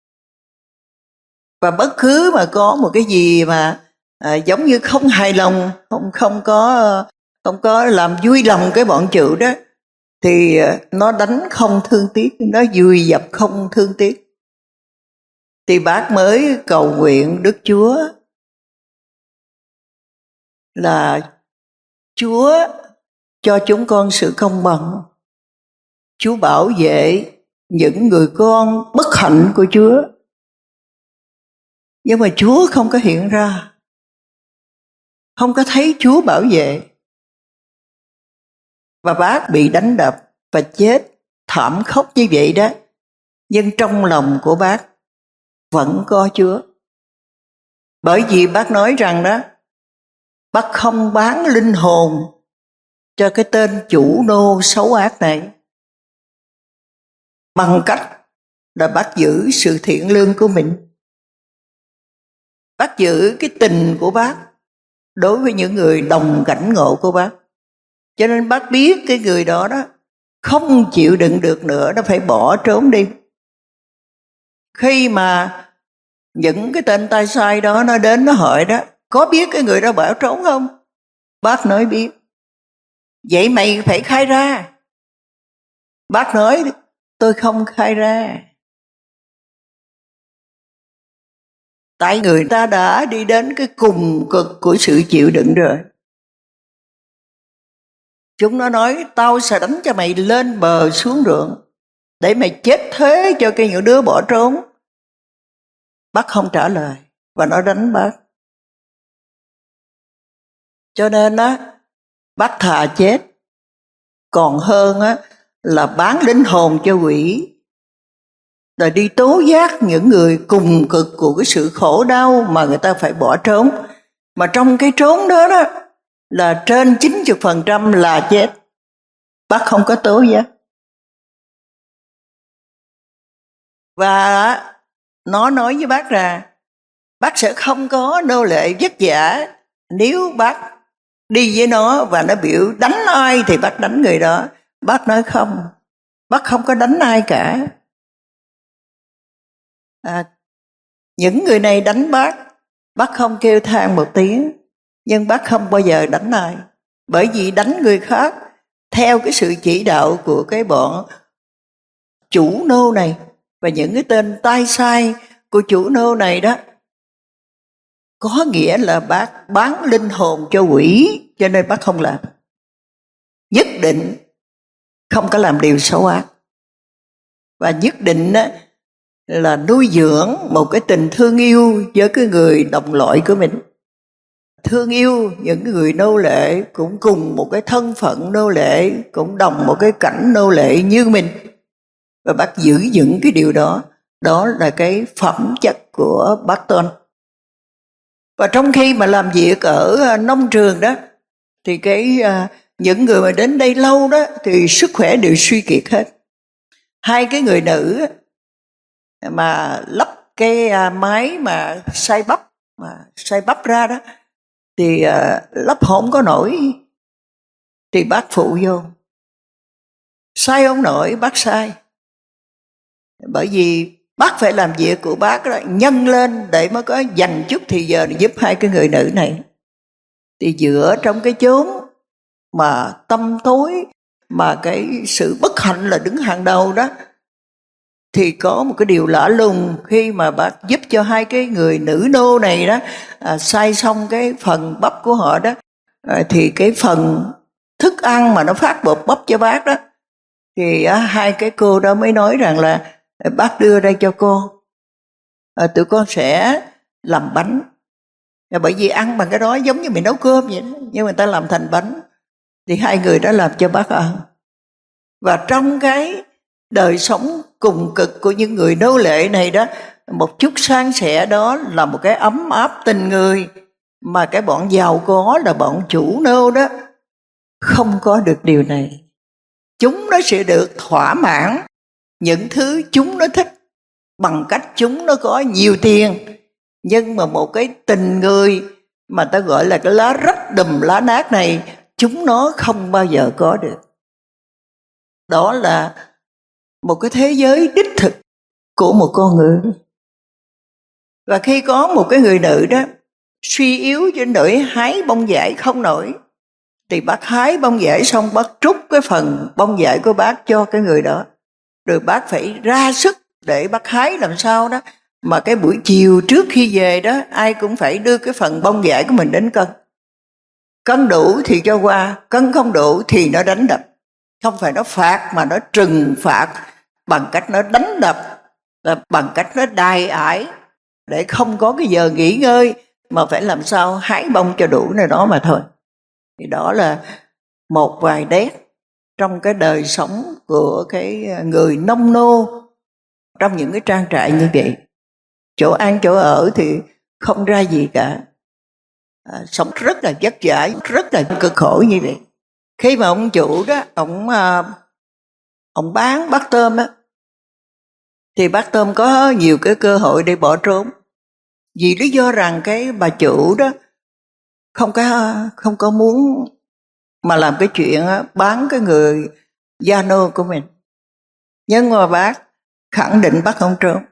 và bất cứ mà có một cái gì mà giống như không hài lòng, không có làm vui lòng cái bọn chủ đó, thì nó đánh không thương tiếc, nó vùi dập không thương tiếc. Thì bác mới cầu nguyện Đức Chúa là Chúa cho chúng con sự công bằng. Chúa bảo vệ những người con bất hạnh của Chúa. Nhưng mà Chúa không có hiện ra, không có thấy Chúa bảo vệ. Và bác bị đánh đập và chết thảm khốc như vậy đó. Nhưng trong lòng của bác vẫn có Chúa. Bởi vì bác nói rằng đó, bác không bán linh hồn cho cái tên chủ nô xấu ác này, bằng cách là bác giữ sự thiện lương của mình. Bác giữ cái tình của bác đối với những người đồng cảnh ngộ của bác. Cho nên bác biết cái người đó đó không chịu đựng được nữa, nó phải bỏ trốn đi. Khi mà những cái tên tay sai đó nó đến nó hỏi đó, có biết cái người đó bỏ trốn không? Bác nói biết. Vậy mày phải khai ra. Bác nói tôi không khai ra. Tại người ta đã đi đến cái cùng cực của sự chịu đựng rồi. Chúng nó nói tao sẽ đánh cho mày lên bờ xuống ruộng để mày chết thế cho cái những đứa bỏ trốn. Bác không trả lời và nó đánh bác. Cho nên á, bác thà chết còn hơn á là bán linh hồn cho quỷ, rồi đi tố giác những người cùng cực của cái sự khổ đau mà người ta phải bỏ trốn. Mà trong cái trốn đó đó là trên 90% là chết. Bác không có tố giác. Và nó nói với bác rằng bác sẽ không có nô lệ vất vả nếu bác đi với nó và nó biểu đánh ai thì bác đánh người đó. Bác nói không, bác không có đánh ai cả. Những người này đánh bác không kêu than một tiếng, nhưng bác không bao giờ đánh ai. Bởi vì đánh người khác theo cái sự chỉ đạo của cái bọn chủ nô này và những cái tên tay sai của chủ nô này đó, có nghĩa là bác bán linh hồn cho quỷ. Cho nên bác không làm, nhất định không có làm điều xấu ác, và nhất định là nuôi dưỡng một cái tình thương yêu với cái người đồng loại của mình. Thương yêu những người nô lệ cũng cùng một cái thân phận nô lệ, cũng đồng một cái cảnh nô lệ như mình. Và bác giữ vững cái điều đó. Đó là cái phẩm chất của bác Tôn. Và trong khi mà làm việc ở nông trường đó, thì những người mà đến đây lâu đó thì sức khỏe đều suy kiệt hết. Hai cái người nữ mà lắp cái máy mà xay bắp ra đó thì lắp không có nổi, thì bác phụ vô. Sai ông nổi bác sai, bởi vì bác phải làm việc của bác đó, nhân lên để mới có dành chút thì giờ để giúp hai cái người nữ này. Thì dựa trong cái chốn mà tâm tối, mà cái sự bất hạnh là đứng hàng đầu đó, thì có một cái điều lạ lùng khi mà bác giúp cho hai cái người nữ nô này đó xay xong cái phần bắp của họ đó, thì cái phần thức ăn mà nó phát bột bắp cho bác đó, thì hai cái cô đó mới nói rằng là bác đưa đây cho con, tụi con sẽ làm bánh. Bởi vì ăn bằng cái đó giống như mình nấu cơm vậy đó, nhưng người ta làm thành bánh. Thì hai người đó làm cho bác ăn. Và trong cái đời sống cùng cực của những người nô lệ này đó, một chút san sẻ đó là một cái ấm áp tình người mà cái bọn giàu có là bọn chủ nô đó không có được điều này. Chúng nó sẽ được thỏa mãn những thứ chúng nó thích bằng cách chúng nó có nhiều tiền. Nhưng mà một cái tình người mà ta gọi là cái lá rách đùm lá nát này, chúng nó không bao giờ có được. Đó là một cái thế giới đích thực của một con người. Và khi có một cái người nữ đó suy yếu cho nỗi hái bông vải không nổi, thì bác hái bông vải xong bác trút cái phần bông vải của bác cho cái người đó. Rồi bác phải ra sức để bác hái làm sao đó mà cái buổi chiều trước khi về đó ai cũng phải đưa cái phần bông vải của mình đến cân. cân đủ thì cho qua, cân không đủ thì nó đánh đập. Không phải nó phạt mà nó trừng phạt bằng cách nó đánh đập, bằng cách nó đày ải để không có cái giờ nghỉ ngơi mà phải làm sao hái bông cho đủ này đó mà thôi. Thì đó là một vài nét trong cái đời sống của cái người nông nô trong những cái trang trại như vậy. Chỗ ăn chỗ ở thì không ra gì cả, sống rất là vất vả, rất là cực khổ như vậy. Khi mà ông chủ đó, ông bán bát tôm á, thì bát tôm có nhiều cái cơ hội để bỏ trốn, vì lý do rằng cái bà chủ đó không có muốn mà làm cái chuyện bán cái người gia nô của mình. Nhưng mà bác khẳng định bác không trốn,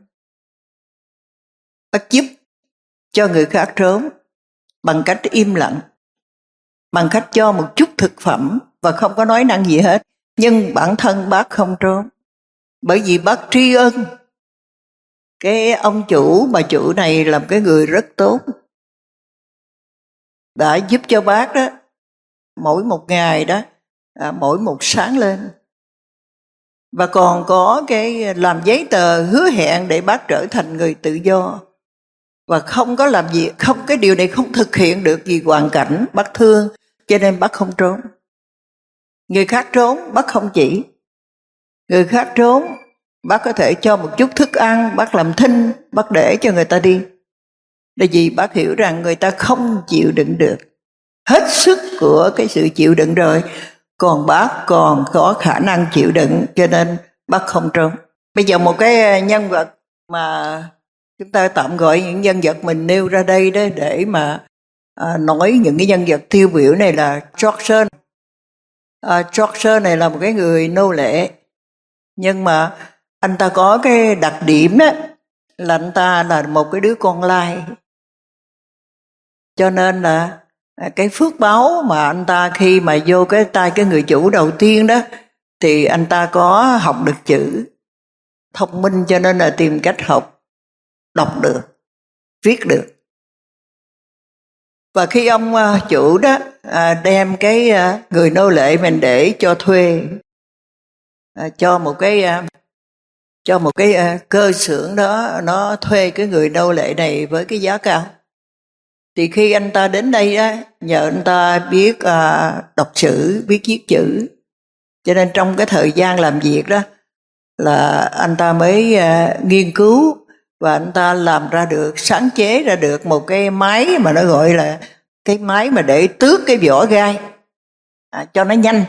bác giúp cho người khác trốn bằng cách im lặng, bằng cách cho một chút thực phẩm và không có nói năng gì hết. Nhưng bản thân bác không trốn, bởi vì bác tri ân cái ông chủ, bà chủ này là một cái người rất tốt, đã giúp cho bác đó mỗi một ngày đó, mỗi một sáng lên, và còn có cái làm giấy tờ hứa hẹn để bác trở thành người tự do. Và không có làm gì, không, cái điều này không thực hiện được vì hoàn cảnh bác thương, cho nên bác không trốn. Người khác trốn bác không chỉ, người khác trốn bác có thể cho một chút thức ăn, bác làm thinh, bác để cho người ta đi. Là vì bác hiểu rằng người ta không chịu đựng được, hết sức của cái sự chịu đựng rồi, còn bác còn có khả năng chịu đựng, cho nên bác không trốn. Bây giờ một cái nhân vật mà chúng ta tạm gọi những nhân vật mình nêu ra đây đó để mà nói những cái nhân vật tiêu biểu này là George. George này là một cái người nô lệ, nhưng mà anh ta có cái đặc điểm đó là anh ta là một cái đứa con lai, cho nên là cái phước báo mà anh ta khi mà vô cái tay cái người chủ đầu tiên đó thì anh ta có học được chữ, thông minh, cho nên là tìm cách học, đọc được, viết được. Và khi ông chủ đó đem cái người nô lệ mình để cho thuê, cho một cái cơ xưởng đó, nó thuê cái người nô lệ này với cái giá cao. Thì khi anh ta đến đây á, nhờ anh ta biết đọc chữ, biết viết chữ, cho nên trong cái thời gian làm việc đó là anh ta mới nghiên cứu và anh ta làm ra được, sáng chế ra được một cái máy mà nó gọi là cái máy mà để tước cái vỏ gai cho nó nhanh.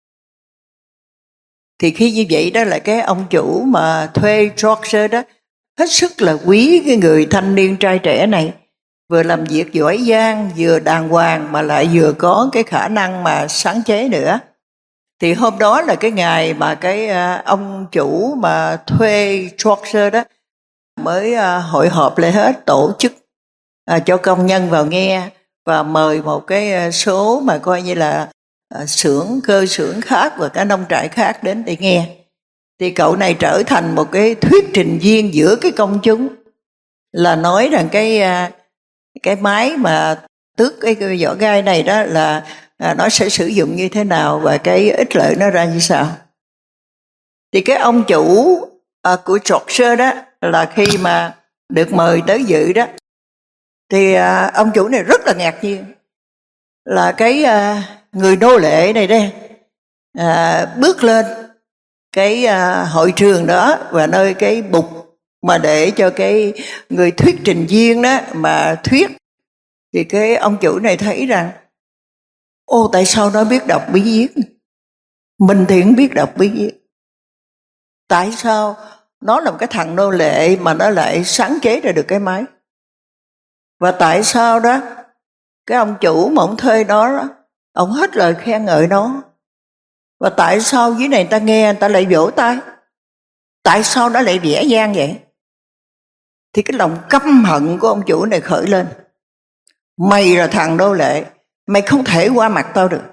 Thì khi như vậy đó là cái ông chủ mà thuê George đó hết sức là quý cái người thanh niên trai trẻ này, vừa làm việc giỏi giang, vừa đàng hoàng mà lại vừa có cái khả năng mà sáng chế nữa. Thì hôm đó là cái ngày mà cái ông chủ mà thuê George đó mới hội họp lại hết, tổ chức cho công nhân vào nghe và mời một cái số mà coi như là cơ xưởng khác và các nông trại khác đến để nghe. Thì cậu này trở thành một cái thuyết trình viên giữa cái công chúng, là nói rằng cái máy mà tước cái vỏ gai này đó là nó sẽ sử dụng như thế nào và cái ích lợi nó ra như sao. Thì cái ông chủ của George đó là khi mà được mời tới dự đó thì ông chủ này rất là ngạc nhiên là cái người nô lệ này đây bước lên cái hội trường đó và nơi cái bục mà để cho cái người thuyết trình viên đó mà thuyết. Thì cái ông chủ này thấy rằng tại sao nó biết đọc biết viết, mình thì không biết đọc biết viết, tại sao nó là một cái thằng nô lệ mà nó lại sáng chế ra được cái máy, và tại sao đó cái ông chủ mà ông thuê nó đó, ông hết lời khen ngợi nó, và tại sao dưới này người ta nghe người ta lại vỗ tay, tại sao nó lại vẽ vang vậy. Thì cái lòng căm hận của ông chủ này khởi lên. Mày là thằng nô lệ, mày không thể qua mặt tao được.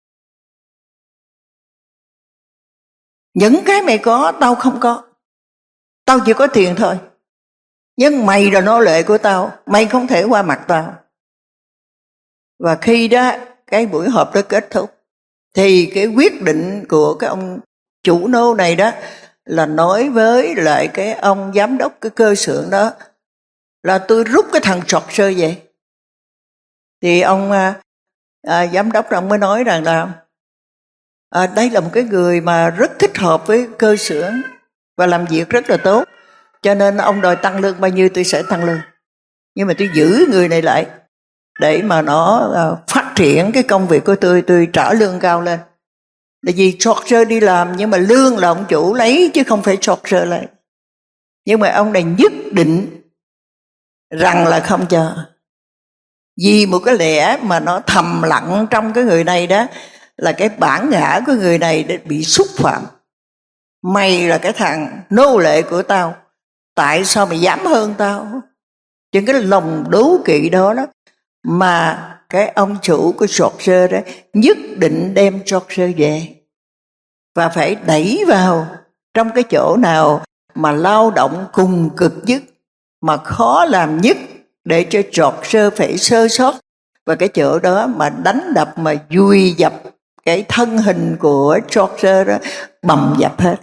Những cái mày có tao không có, tao chỉ có tiền thôi, nhưng mày là nô lệ của tao, mày không thể qua mặt tao. Và khi đó cái buổi họp đó kết thúc thì cái quyết định của cái ông chủ nô này đó là nói với lại cái ông giám đốc cái cơ xưởng đó là tôi rút cái thằng George về. Thì ông giám đốc ông mới nói rằng là đây là một cái người mà rất thích hợp với cơ xưởng và làm việc rất là tốt, cho nên ông đòi tăng lương bao nhiêu tôi sẽ tăng lương, nhưng mà tôi giữ người này lại để mà nó phát triển cái công việc của tôi trả lương cao lên. Là vì George đi làm nhưng mà lương là ông chủ lấy chứ không phải George lấy. Nhưng mà ông này nhất định rằng là không cho. Vì một cái lẽ mà nó thầm lặng trong cái người này đó là cái bản ngã của người này đã bị xúc phạm. Mày là cái thằng nô lệ của tao, tại sao mày dám hơn tao? Chứ cái lòng đố kỵ đó đó mà cái ông chủ của George đó nhất định đem George về và phải đẩy vào trong cái chỗ nào mà lao động cùng cực nhất, mà khó làm nhất, để cho George phải sơ sót và cái chỗ đó mà đánh đập mà vùi dập cái thân hình của George đó, bầm dập hết.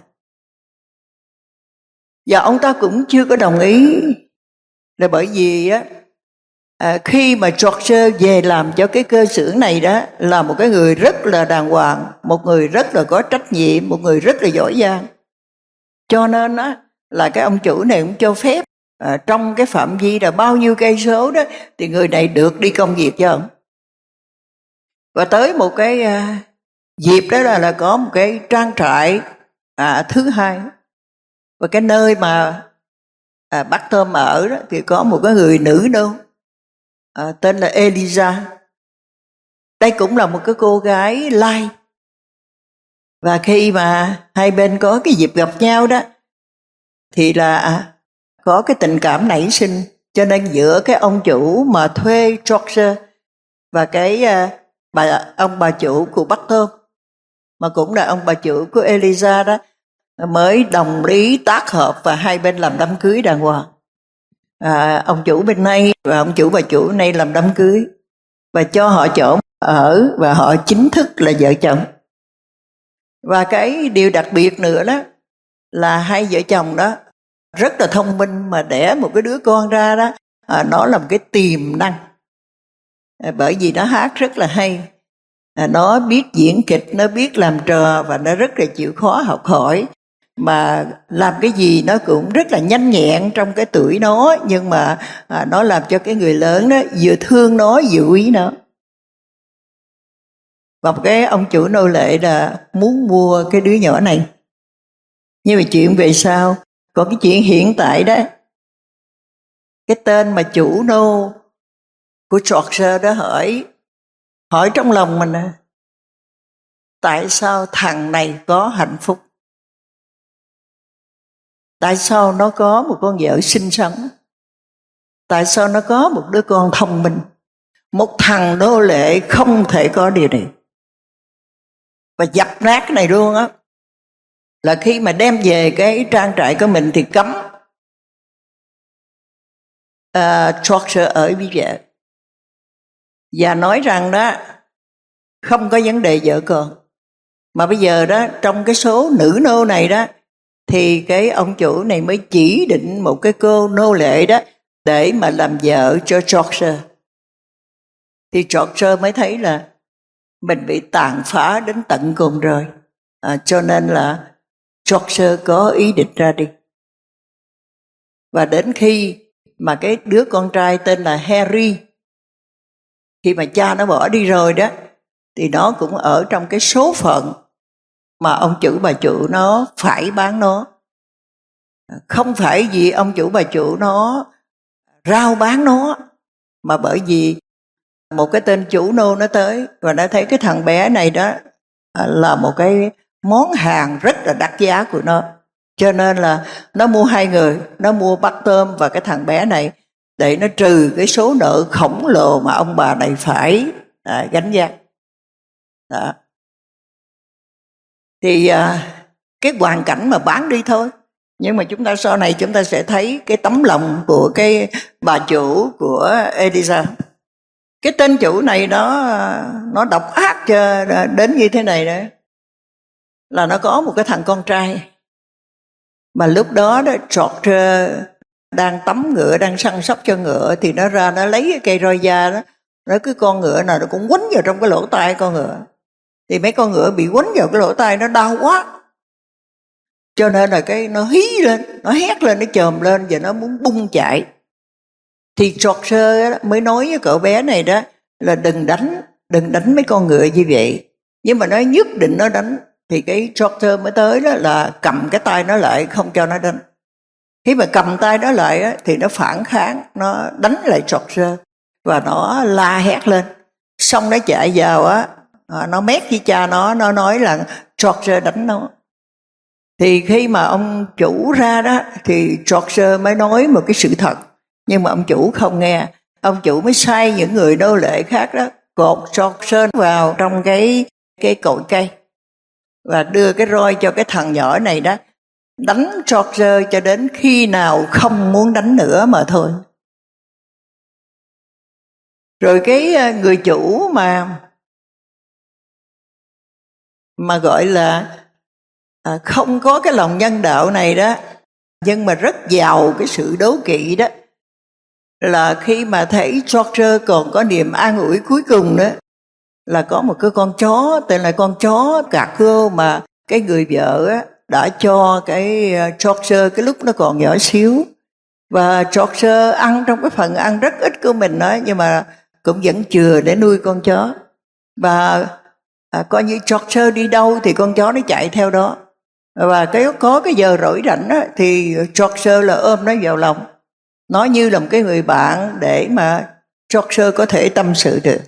Và ông ta cũng chưa có đồng ý, là bởi vì á khi mà George về làm cho cái cơ xưởng này đó là một cái người rất là đàng hoàng, một người rất là có trách nhiệm, một người rất là giỏi giang, cho nên á là cái ông chủ này cũng cho phép trong cái phạm vi là bao nhiêu cây số đó thì người này được đi công việc cho ông. Và tới một cái dịp đó là có một cái trang trại thứ hai, và cái nơi mà bác Thơm ở đó thì có một cái người nữ nô tên là Eliza. Đây cũng là một cái cô gái lai. Và khi mà hai bên có cái dịp gặp nhau đó thì là có cái tình cảm nảy sinh, cho nên giữa cái ông chủ mà thuê George và cái ông bà chủ của bác Thơm, mà cũng là ông bà chủ của Eliza đó, mới đồng ý tác hợp và hai bên làm đám cưới đàng hoàng. Ông chủ bên này và ông chủ bà chủ bên này làm đám cưới và cho họ chỗ ở và họ chính thức là vợ chồng. Và cái điều đặc biệt nữa đó là hai vợ chồng đó rất là thông minh, mà đẻ một cái đứa con ra đó nó là một cái tiềm năng, bởi vì nó hát rất là hay, nó biết diễn kịch, nó biết làm trò và nó rất là chịu khó học hỏi, mà làm cái gì nó cũng rất là nhanh nhẹn trong cái tuổi nó, nhưng mà nó làm cho cái người lớn đó vừa thương nó vừa quý nó. Và một cái ông chủ nô lệ là muốn mua cái đứa nhỏ này, nhưng mà chuyện về sau, còn cái chuyện hiện tại đó, cái tên mà chủ nô của George đó hỏi trong lòng mình tại sao thằng này có hạnh phúc? Tại sao nó có một con vợ xinh xắn? Tại sao nó có một đứa con thông minh? Một thằng nô lệ không thể có điều này. Và dập nát cái này luôn á, là khi mà đem về cái trang trại của mình thì cấm George ở với vợ, và nói rằng đó không có vấn đề vợ con. Mà bây giờ đó trong cái số nữ nô này đó thì cái ông chủ này mới chỉ định một cái cô nô lệ đó để mà làm vợ cho George. Thì George mới thấy là mình bị tàn phá đến tận cùng rồi, cho nên là George có ý định ra đi. Và đến khi mà cái đứa con trai tên là Harry, khi mà cha nó bỏ đi rồi đó, thì nó cũng ở trong cái số phận mà ông chủ bà chủ nó phải bán nó. Không phải vì ông chủ bà chủ nó rao bán nó, mà bởi vì một cái tên chủ nô nó tới và nó thấy cái thằng bé này đó là một cái món hàng rất là đắt giá của nó, cho nên là nó mua hai người, nó mua bát tôm và cái thằng bé này để nó trừ cái số nợ khổng lồ mà ông bà này phải gánh vác. Đó. Thì cái hoàn cảnh mà bán đi thôi, nhưng mà chúng ta sau này chúng ta sẽ thấy cái tấm lòng của cái bà chủ của Eliza. Cái tên chủ này nó độc ác cho đến như thế này đó, là nó có một cái thằng con trai mà lúc đó George đang tắm ngựa, đang săn sóc cho ngựa, thì nó ra nó lấy cái cây roi da đó, nó cứ con ngựa nào nó cũng quấn vào trong cái lỗ tai con ngựa, thì mấy con ngựa bị quấn vào cái lỗ tai nó đau quá, cho nên là cái nó hí lên, nó hét lên, nó chồm lên và nó muốn bung chạy. Thì George mới nói với cậu bé này đó là đừng đánh mấy con ngựa như vậy, nhưng mà nó nhất định nó đánh. Thì cái George mới tới đó là cầm cái tay nó lại, không cho nó đánh. Khi mà cầm tay nó lại á, thì nó phản kháng, nó đánh lại George và nó la hét lên. Xong nó chạy vào á, nó mét với cha nó nói là George đánh nó. Thì khi mà ông chủ ra đó thì George mới nói một cái sự thật, nhưng mà ông chủ không nghe. Ông chủ mới sai những người nô lệ khác đó cột George vào trong cái cội cây và đưa cái roi cho cái thằng nhỏ này đó, đánh George cho đến khi nào không muốn đánh nữa mà thôi. Rồi cái người chủ mà gọi là không có cái lòng nhân đạo này đó, nhưng mà rất giàu cái sự đố kỵ đó, là khi mà thấy George còn có niềm an ủi cuối cùng đó, là có một cái con chó tên là con chó cà cưa mà cái người vợ á, đã cho cái George cái lúc nó còn nhỏ xíu, và George ăn trong cái phần ăn rất ít của mình đó, nhưng mà cũng vẫn chừa để nuôi con chó. Và coi như George đi đâu thì con chó nó chạy theo đó, và có cái giờ rỗi rảnh á, thì George là ôm nó vào lòng, nó như là một cái người bạn để mà George có thể tâm sự được.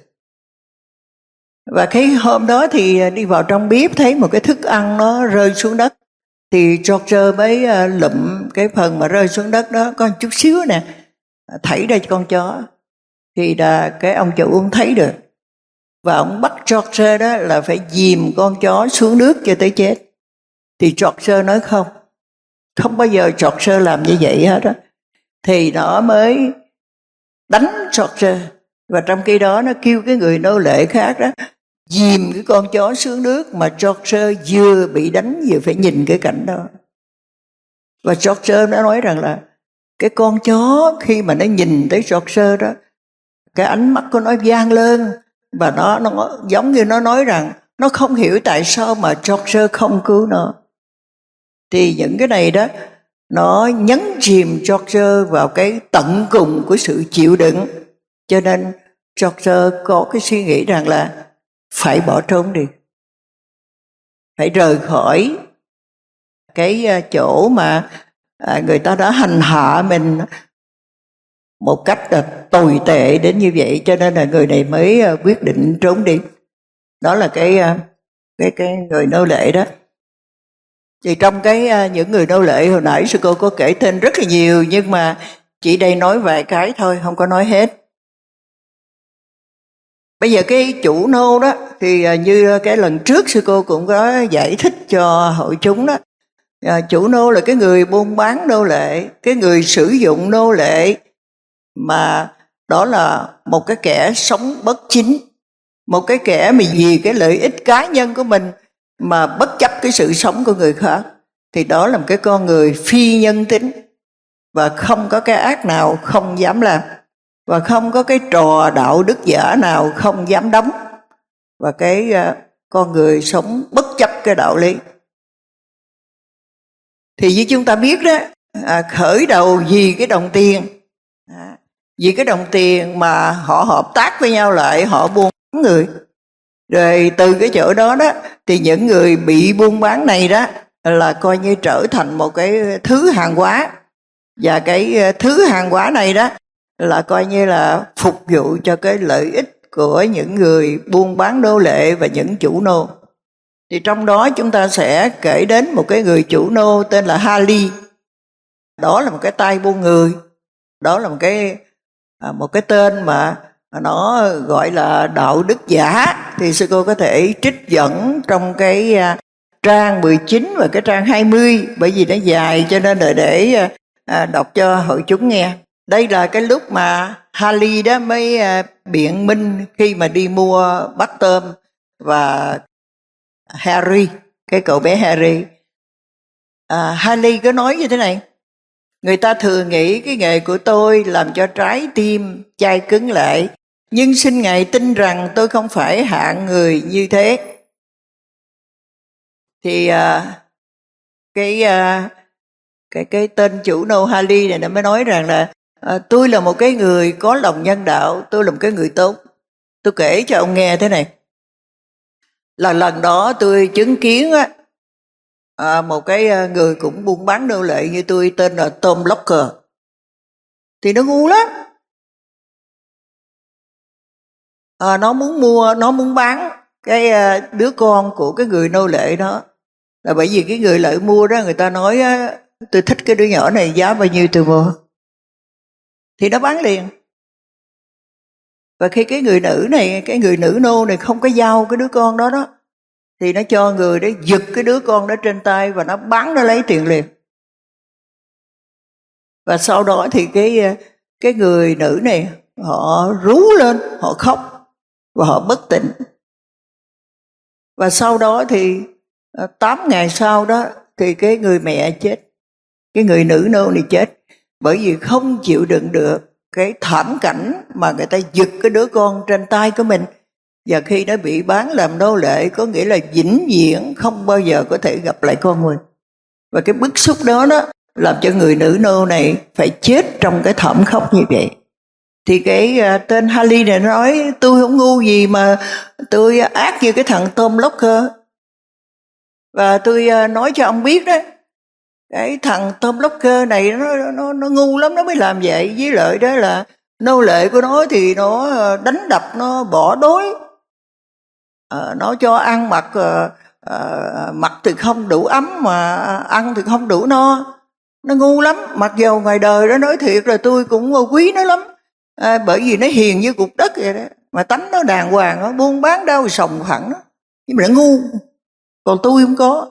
Và cái hôm đó thì đi vào trong bếp thấy một cái thức ăn nó rơi xuống đất, thì George mới lụm cái phần mà rơi xuống đất đó, có một chút xíu nè, thảy ra cho con chó. Thì là cái ông chủ ông thấy được, và ông bắt George đó là phải dìm con chó xuống nước cho tới chết. Thì George nói không bao giờ George làm như vậy hết đó. Thì nó mới đánh George, và trong khi đó nó kêu cái người nô lệ khác đó dìm cái con chó xuống nước, mà George vừa bị đánh vừa phải nhìn cái cảnh đó. Và George nó nói rằng là cái con chó khi mà nó nhìn tới George đó, cái ánh mắt của nó vang lên, và nó giống như nó nói rằng nó không hiểu tại sao mà George không cứu nó. Thì những cái này đó nó nhấn chìm George vào cái tận cùng của sự chịu đựng, cho nên George có cái suy nghĩ rằng là phải bỏ trốn đi, phải rời khỏi cái chỗ mà người ta đã hành hạ mình một cách tồi tệ đến như vậy, cho nên là người này mới quyết định trốn đi. Đó là cái người nô lệ đó. Thì trong những người nô lệ hồi nãy sư cô có kể tên rất là nhiều, nhưng mà chỉ đây nói vài cái thôi, không có nói hết. Bây giờ cái chủ nô đó thì như cái lần trước sư cô cũng có giải thích cho hội chúng đó. Chủ nô là cái người buôn bán nô lệ, cái người sử dụng nô lệ, mà đó là một cái kẻ sống bất chính, một cái kẻ mà vì cái lợi ích cá nhân của mình mà bất chấp cái sự sống của người khác. Thì đó là một cái con người phi nhân tính, và không có cái ác nào không dám làm, và không có cái trò đạo đức giả nào không dám đóng, và cái con người sống bất chấp cái đạo lý. Thì như chúng ta biết đó, khởi đầu vì cái đồng tiền, vì cái đồng tiền mà họ hợp tác với nhau lại, họ buôn bán người. Rồi từ cái chỗ đó đó thì những người bị buôn bán này đó là coi như trở thành một cái thứ hàng hóa, và cái thứ hàng hóa này đó là coi như là phục vụ cho cái lợi ích của những người buôn bán nô lệ và những chủ nô. Thì trong đó chúng ta sẽ kể đến một cái người chủ nô tên là Hali. Đó là một cái tay buôn người, đó là một cái tên mà nó gọi là đạo đức giả. Thì sư cô có thể trích dẫn trong cái trang 19 và cái trang 20, bởi vì nó dài cho nên là để đọc cho hội chúng nghe. Đây là cái lúc mà Harley đó mới biện minh khi mà đi mua bát tôm và Harry, cái cậu bé Harry. Harley có nói như thế này: người ta thường nghĩ cái nghề của tôi làm cho trái tim chai cứng lại, nhưng xin ngài tin rằng tôi không phải hạng người như thế. Thì cái tên chủ nô Harley này nó mới nói rằng là tôi là một cái người có lòng nhân đạo, tôi là một cái người tốt. Tôi kể cho ông nghe thế này, là lần đó tôi chứng kiến một cái người cũng buôn bán nô lệ như tôi, tên là Tom Locker. Thì nó ngu lắm. Nó muốn bán cái đứa con của cái người nô lệ đó, là bởi vì cái người lợi mua đó người ta nói tôi thích cái đứa nhỏ này, giá bao nhiêu tôi mua, thì nó bán liền. Và khi cái người nữ này, cái người nữ nô này không có giao cái đứa con đó đó, thì nó cho người đó giật cái đứa con đó trên tay và nó bán, nó lấy tiền liền. Và sau đó thì cái người nữ này họ rú lên, họ khóc và họ bất tỉnh. Và sau đó thì 8 ngày sau đó thì cái người mẹ chết, cái người nữ nô này chết, bởi vì không chịu đựng được cái thảm cảnh mà người ta giật cái đứa con trên tay của mình. Và khi nó bị bán làm nô lệ có nghĩa là vĩnh viễn không bao giờ có thể gặp lại con mình. Và cái bức xúc đó làm cho người nữ nô này phải chết trong cái thảm khốc như vậy. Thì cái tên Harley này nói tôi không ngu gì mà tôi ác như cái thằng Tom Locker. Và tôi nói cho ông biết đó, cái thằng Tom Locker này nó ngu lắm, nó mới làm vậy. Với lợi đó là nô lệ của nó thì nó đánh đập, nó bỏ đói, nó cho ăn mặc, mặc thì không đủ ấm mà ăn thì không đủ no. Nó ngu lắm. Mặc dầu ngoài đời đó nói thiệt là tôi cũng quý nó lắm, bởi vì nó hiền như cục đất vậy đó, mà tánh nó đàng hoàng, nó buôn bán đâu sòng phẳng đó. Nhưng mà nó ngu. Còn tôi không có.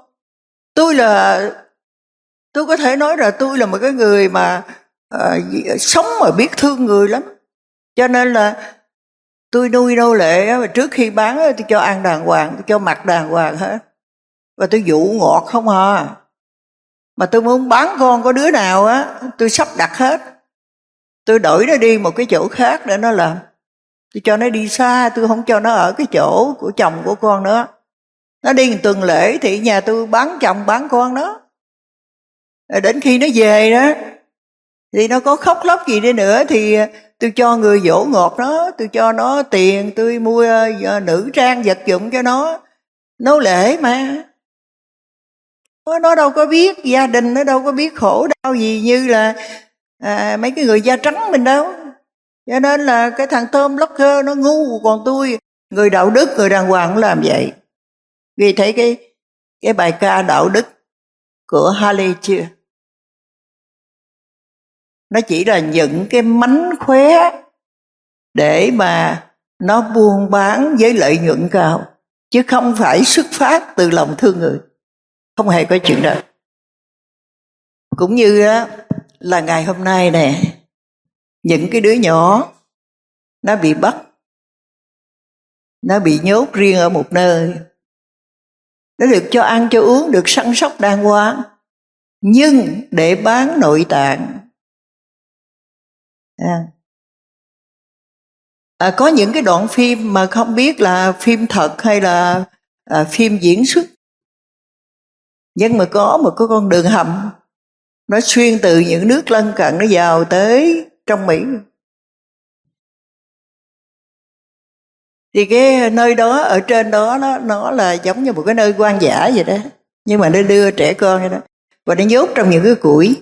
Tôi có thể nói là tôi là một cái người mà sống mà biết thương người lắm. Cho nên là tôi nuôi nô lệ mà trước khi bán tôi cho ăn đàng hoàng, tôi cho mặc đàng hoàng hết. Và tôi dụ ngọt không à. Mà tôi muốn bán con có đứa nào tôi sắp đặt hết. Tôi đổi nó đi một cái chỗ khác để nó làm. Tôi cho nó đi xa, tôi không cho nó ở cái chỗ của chồng của con nữa. Nó đi một tuần lễ thì nhà tôi bán chồng bán con đó. Đến khi nó về đó thì nó có khóc lóc gì đi nữa thì tôi cho người dỗ ngọt nó, tôi cho nó tiền, tôi mua nữ trang vật dụng cho nó. Nô lệ mà nó đâu có biết gia đình, nó đâu có biết khổ đau gì như là mấy cái người da trắng mình đâu. Cho nên là cái thằng Tom Locker nó ngu. Còn tôi, người đạo đức, người đàng hoàng cũng làm vậy. Vì thấy cái bài ca đạo đức của Harley chưa? Nó chỉ là những cái mánh khóe để mà nó buôn bán với lợi nhuận cao, chứ không phải xuất phát từ lòng thương người. Không hề có chuyện đó. Cũng như là ngày hôm nay nè, những cái đứa nhỏ nó bị bắt, nó bị nhốt riêng ở một nơi, nó được cho ăn cho uống, được săn sóc đàng hoàng, nhưng để bán nội tạng. Có những cái đoạn phim mà không biết là phim thật hay là phim diễn xuất, nhưng mà có một cái con đường hầm nó xuyên từ những nước lân cận nó vào tới trong Mỹ. Thì cái nơi đó, ở trên đó nó là giống như một cái nơi hoang dã vậy đó, nhưng mà nó đưa trẻ con vậy đó, và nó nhốt trong những cái củi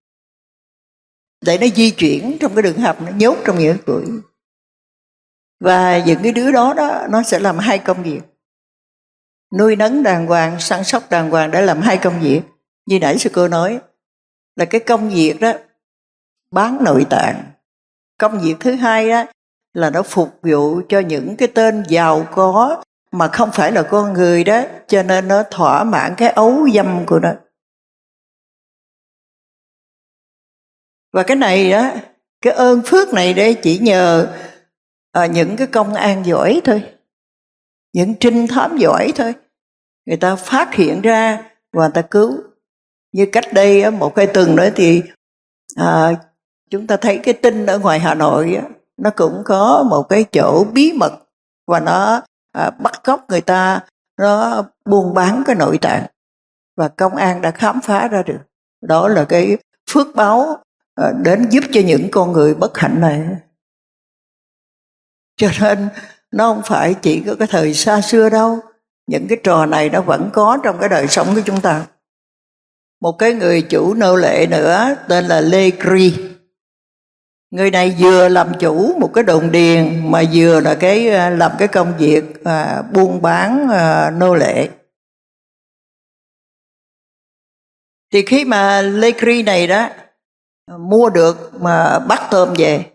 để nó di chuyển trong cái đường hầm, nó nhốt trong những cái củi. Và những cái đứa đó nó sẽ làm 2 công việc: nuôi nấng đàng hoàng, săn sóc đàng hoàng, để làm 2 công việc. Như nãy sư cô nói là cái công việc đó bán nội tạng. Công việc thứ hai là nó phục vụ cho những cái tên giàu có mà không phải là con người đó, cho nên nó thỏa mãn cái ấu dâm của nó. Và cái này Cái ơn phước này đây chỉ nhờ những cái công an giỏi thôi, những trinh thám giỏi thôi, người ta phát hiện ra và người ta cứu. Như cách đây một hai tuần nữa thì chúng ta thấy cái tin ở ngoài Hà Nội nó cũng có một cái chỗ bí mật và nó bắt cóc người ta, nó buôn bán cái nội tạng, và công an đã khám phá ra được. Đó là cái phước báo đến giúp cho những con người bất hạnh này. Cho nên nó không phải chỉ có cái thời xa xưa đâu, những cái trò này nó vẫn có trong cái đời sống của chúng ta. Một cái người chủ nô lệ nữa tên là Legri. Người này vừa làm chủ một cái đồn điền mà vừa là làm cái công việc buôn bán nô lệ. Thì khi mà Legri này đó mua được mà bắt tôm về,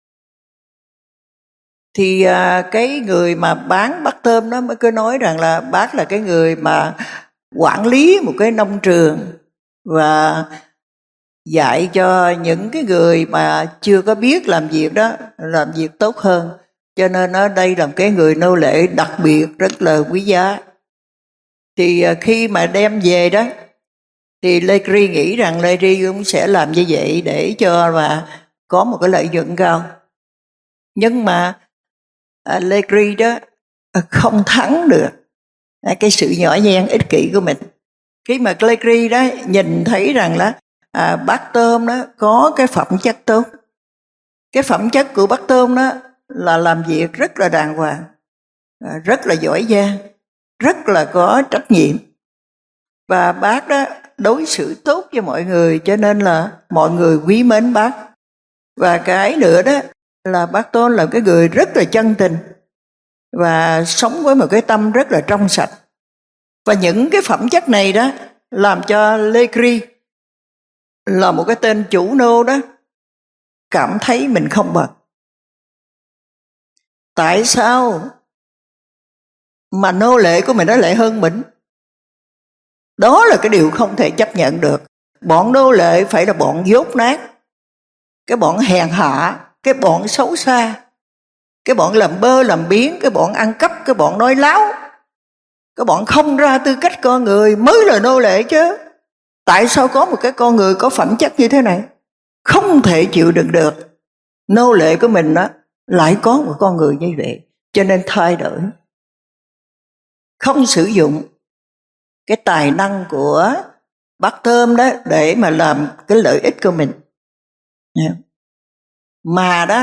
thì cái người mà bán bắt tôm đó mới cứ nói rằng là bác là cái người mà quản lý một cái nông trường và dạy cho những cái người mà chưa có biết làm việc đó làm việc tốt hơn, cho nên ở đây là cái người nô lệ đặc biệt rất là quý giá. Thì khi mà đem về đó thì Legri nghĩ rằng Legri cũng sẽ làm như vậy để cho mà có một cái lợi nhuận cao. Nhưng mà Legri đó không thắng được cái sự nhỏ nhen ích kỷ của mình. Khi mà Legri đó nhìn thấy rằng là bác tôm đó có cái phẩm chất tốt, cái phẩm chất của bác tôm đó là làm việc rất là đàng hoàng, rất là giỏi giang, rất là có trách nhiệm, và bác đó đối xử tốt với mọi người, cho nên là mọi người quý mến bác. Và cái nữa đó là bác Tôn là cái người rất là chân tình và sống với một cái tâm rất là trong sạch. Và những cái phẩm chất này đó làm cho Legri là một cái tên chủ nô đó cảm thấy mình không bằng. Tại sao mà nô lệ của mình nó lại hơn mình? Đó là cái điều không thể chấp nhận được. Bọn nô lệ phải là bọn dốt nát, cái bọn hèn hạ, cái bọn xấu xa, cái bọn làm bơ làm biếng, cái bọn ăn cắp, cái bọn nói láo, cái bọn không ra tư cách con người mới là nô lệ chứ. Tại sao có một cái con người có phẩm chất như thế này? Không thể chịu đựng được. Nô lệ của mình đó lại có một con người như vậy, cho nên thay đổi. Không sử dụng cái tài năng của bác Thơm đó để mà làm cái lợi ích của mình, mà đó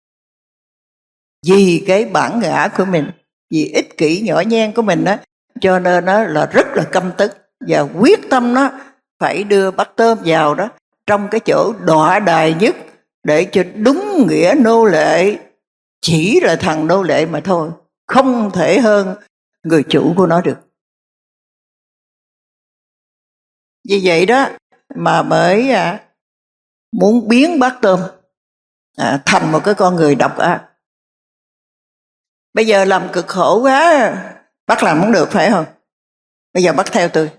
vì cái bản ngã của mình, vì ích kỷ nhỏ nhen của mình đó, cho nên nó là rất là căm tức và quyết tâm nó phải đưa bác Tôm vào đó trong cái chỗ đọa đài nhất, để cho đúng nghĩa nô lệ chỉ là thằng nô lệ mà thôi, không thể hơn người chủ của nó được. Vì vậy đó mà mới muốn biến bác Tôm thành một cái con người độc ác. Bây giờ làm cực khổ quá, bác làm không được phải không? Bây giờ bác theo tôi.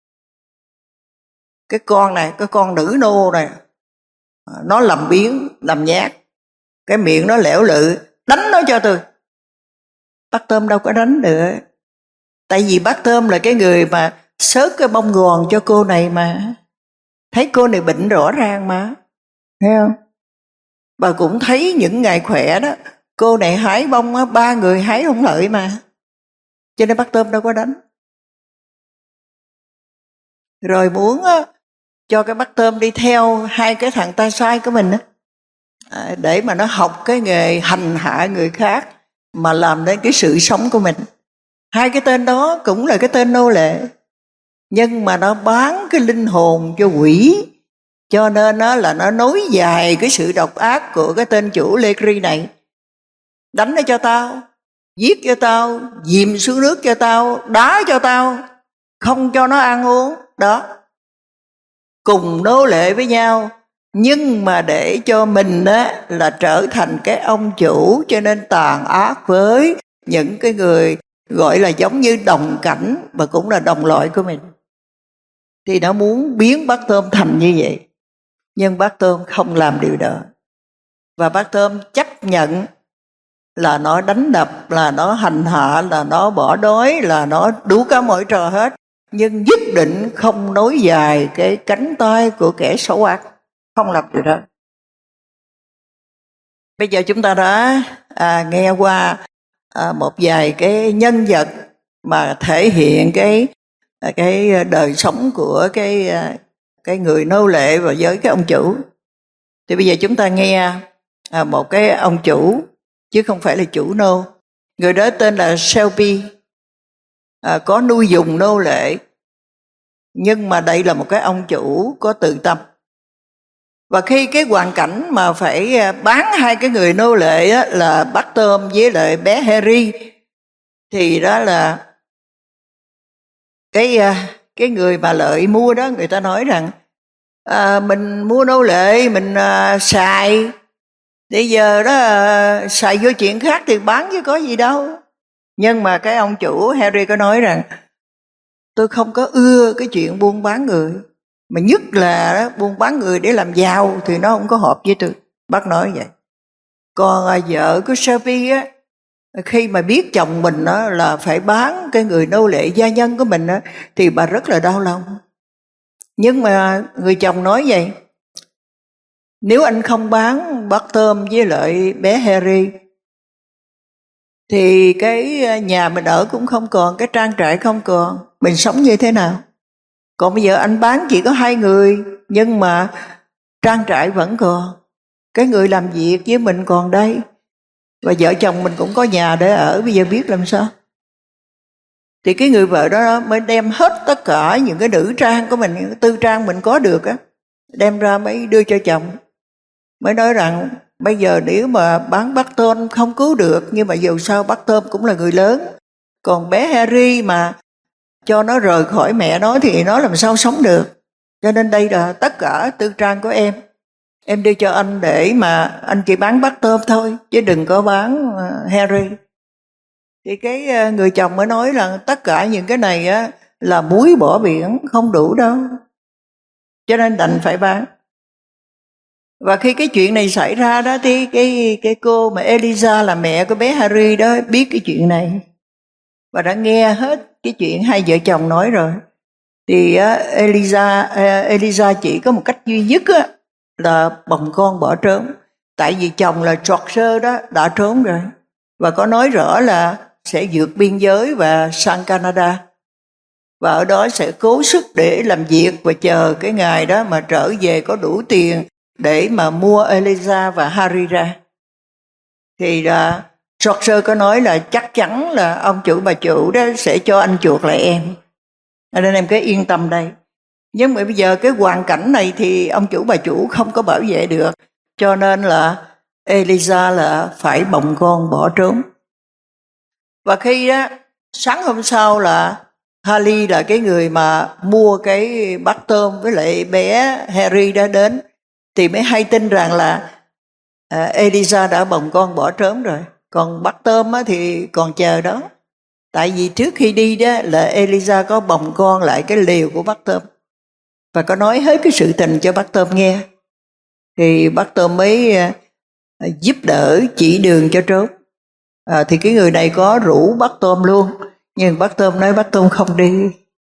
Cái con này, cái con nữ nô này, nó làm biếng, làm nhát, cái miệng nó lẻo lự, đánh nó cho tôi. Bác Tôm đâu có đánh được. Tại vì bác Tôm là cái người mà xớt cái bông gòn cho cô này mà. Thấy cô này bệnh rõ ràng mà, thấy không? Bà cũng thấy những ngày khỏe đó, cô này hái bông á, 3 người hái không lợi mà. Cho nên bác Tôm đâu có đánh. Rồi muốn cho cái bác Tôm đi theo 2 cái thằng tay sai của mình để mà nó học cái nghề hành hạ người khác mà làm đến cái sự sống của mình. 2 cái tên đó cũng là cái tên nô lệ, nhưng mà nó bán cái linh hồn cho quỷ, cho nên là nó nối dài cái sự độc ác của cái tên chủ Legri này. Đánh nó cho tao, giết cho tao, dìm xuống nước cho tao, đá cho tao, không cho nó ăn uống. Đó, cùng nô lệ với nhau, nhưng mà để cho mình là trở thành cái ông chủ, cho nên tàn ác với những cái người gọi là giống như đồng cảnh và cũng là đồng loại của mình. Thì nó muốn biến bác Tôm thành như vậy, nhưng bác Tôm không làm điều đó. Và bác Tôm chấp nhận là nó đánh đập, là nó hành hạ, là nó bỏ đói, là nó đủ cả mọi trò hết, nhưng nhất định không nối dài cái cánh tay của kẻ xấu ác, không làm điều đó. Bây giờ chúng ta đã nghe qua một vài cái nhân vật mà thể hiện cái đời sống của cái người nô lệ và với cái ông chủ. Thì bây giờ chúng ta nghe một cái ông chủ, chứ không phải là chủ nô. Người đó tên là Shelby, có nuôi dùng nô lệ, nhưng mà đây là một cái ông chủ có từ tâm. Và khi cái hoàn cảnh mà phải bán hai cái người nô lệ á, là bác Tôm với lại bé Harry, thì đó là cái người mà Lợi mua đó, người ta nói rằng mình mua nô lệ, mình xài, bây giờ đó xài vô chuyện khác thì bán chứ có gì đâu. Nhưng mà cái ông chủ Harry có nói rằng tôi không có ưa cái chuyện buôn bán người, mà nhất là đó, buôn bán người để làm giàu thì nó không có hợp với tôi. Bác nói vậy. Còn vợ của Sophie á, khi mà biết chồng mình đó là phải bán cái người nô lệ gia nhân của mình đó, thì bà rất là đau lòng. Nhưng mà người chồng nói vậy: nếu anh không bán bác Tôm với lại bé Harry thì cái nhà mình ở cũng không còn, cái trang trại không còn, mình sống như thế nào? Còn bây giờ anh bán chỉ có hai người, nhưng mà trang trại vẫn còn, cái người làm việc với mình còn đây, và vợ chồng mình cũng có nhà để ở, bây giờ biết làm sao? Thì cái người vợ đó mới đem hết tất cả những cái nữ trang của mình, những cái tư trang mình có được á, đem ra mới đưa cho chồng. Mới nói rằng bây giờ nếu mà bán bác Tôm không cứu được, nhưng mà dù sao bác Tôm cũng là người lớn, còn bé Harry mà cho nó rời khỏi mẹ nó thì nó làm sao sống được. Cho nên đây là tất cả tư trang của em đưa cho anh để mà anh chỉ bán bác Tôm thôi, chứ đừng có bán Harry. Thì cái người chồng mới nói là tất cả những cái này á là muối bỏ biển, không đủ đâu, cho nên đành phải bán. Và khi cái chuyện này xảy ra đó, thì cái cô mà Eliza là mẹ của bé Harry đó biết cái chuyện này và đã nghe hết cái chuyện hai vợ chồng nói rồi. Thì Eliza chỉ có một cách duy nhất á, là bồng con bỏ trốn. Tại vì chồng là George đó đã trốn rồi, và có nói rõ là sẽ vượt biên giới và sang Canada, và ở đó sẽ cố sức để làm việc và chờ cái ngày đó mà trở về có đủ tiền để mà mua Eliza và Harry ra. Thì George có nói là chắc chắn là ông chủ bà chủ đó sẽ cho anh chuộc lại em, nên em cứ yên tâm đây. Nhưng mà bây giờ cái hoàn cảnh này thì ông chủ bà chủ không có bảo vệ được, cho nên là Eliza là phải bồng con bỏ trốn. Và khi đó sáng hôm sau là Harry là cái người mà mua cái bát tôm với lại bé Harry đã đến, thì mới hay tin rằng là Eliza đã bồng con bỏ trốn rồi. Còn bát tôm thì còn chờ đó. Tại vì trước khi đi đó là Eliza có bồng con lại cái liều của bát tôm và có nói hết cái sự tình cho bát tôm nghe. Thì bát tôm mới giúp đỡ chỉ đường cho trốn. Thì cái người này có rủ bát tôm luôn, nhưng bát tôm nói bát tôm không đi.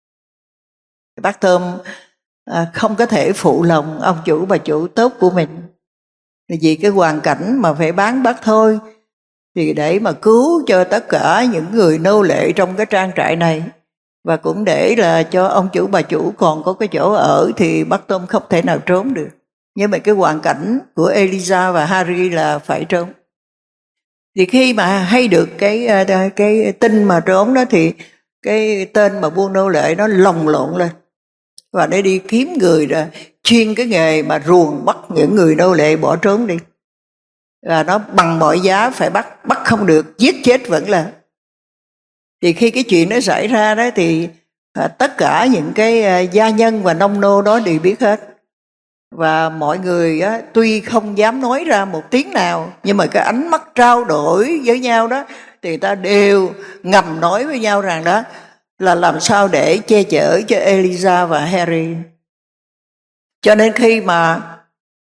Bát tôm không có thể phụ lòng ông chủ bà chủ tốt của mình, vì cái hoàn cảnh mà phải bán bát thôi, thì để mà cứu cho tất cả những người nô lệ trong cái trang trại này, và cũng để là cho ông chủ bà chủ còn có cái chỗ ở, thì bát tôm không thể nào trốn được. Nhưng mà cái hoàn cảnh của Eliza và Harry là phải trốn. Thì khi mà hay được cái tin mà trốn đó, thì cái tên mà buôn nô lệ nó lồng lộn lên và để đi kiếm người ra chuyên cái nghề mà ruồng bắt những người nô lệ bỏ trốn đi. Và nó bằng mọi giá phải bắt không được, giết chết vẫn là. Thì khi cái chuyện đó xảy ra đó, thì tất cả những cái gia nhân và nông nô đó đều biết hết. Và mọi người tuy không dám nói ra một tiếng nào, nhưng mà cái ánh mắt trao đổi với nhau đó, thì người ta đều ngầm nói với nhau rằng đó là làm sao để che chở cho Eliza và Harry. Cho nên khi mà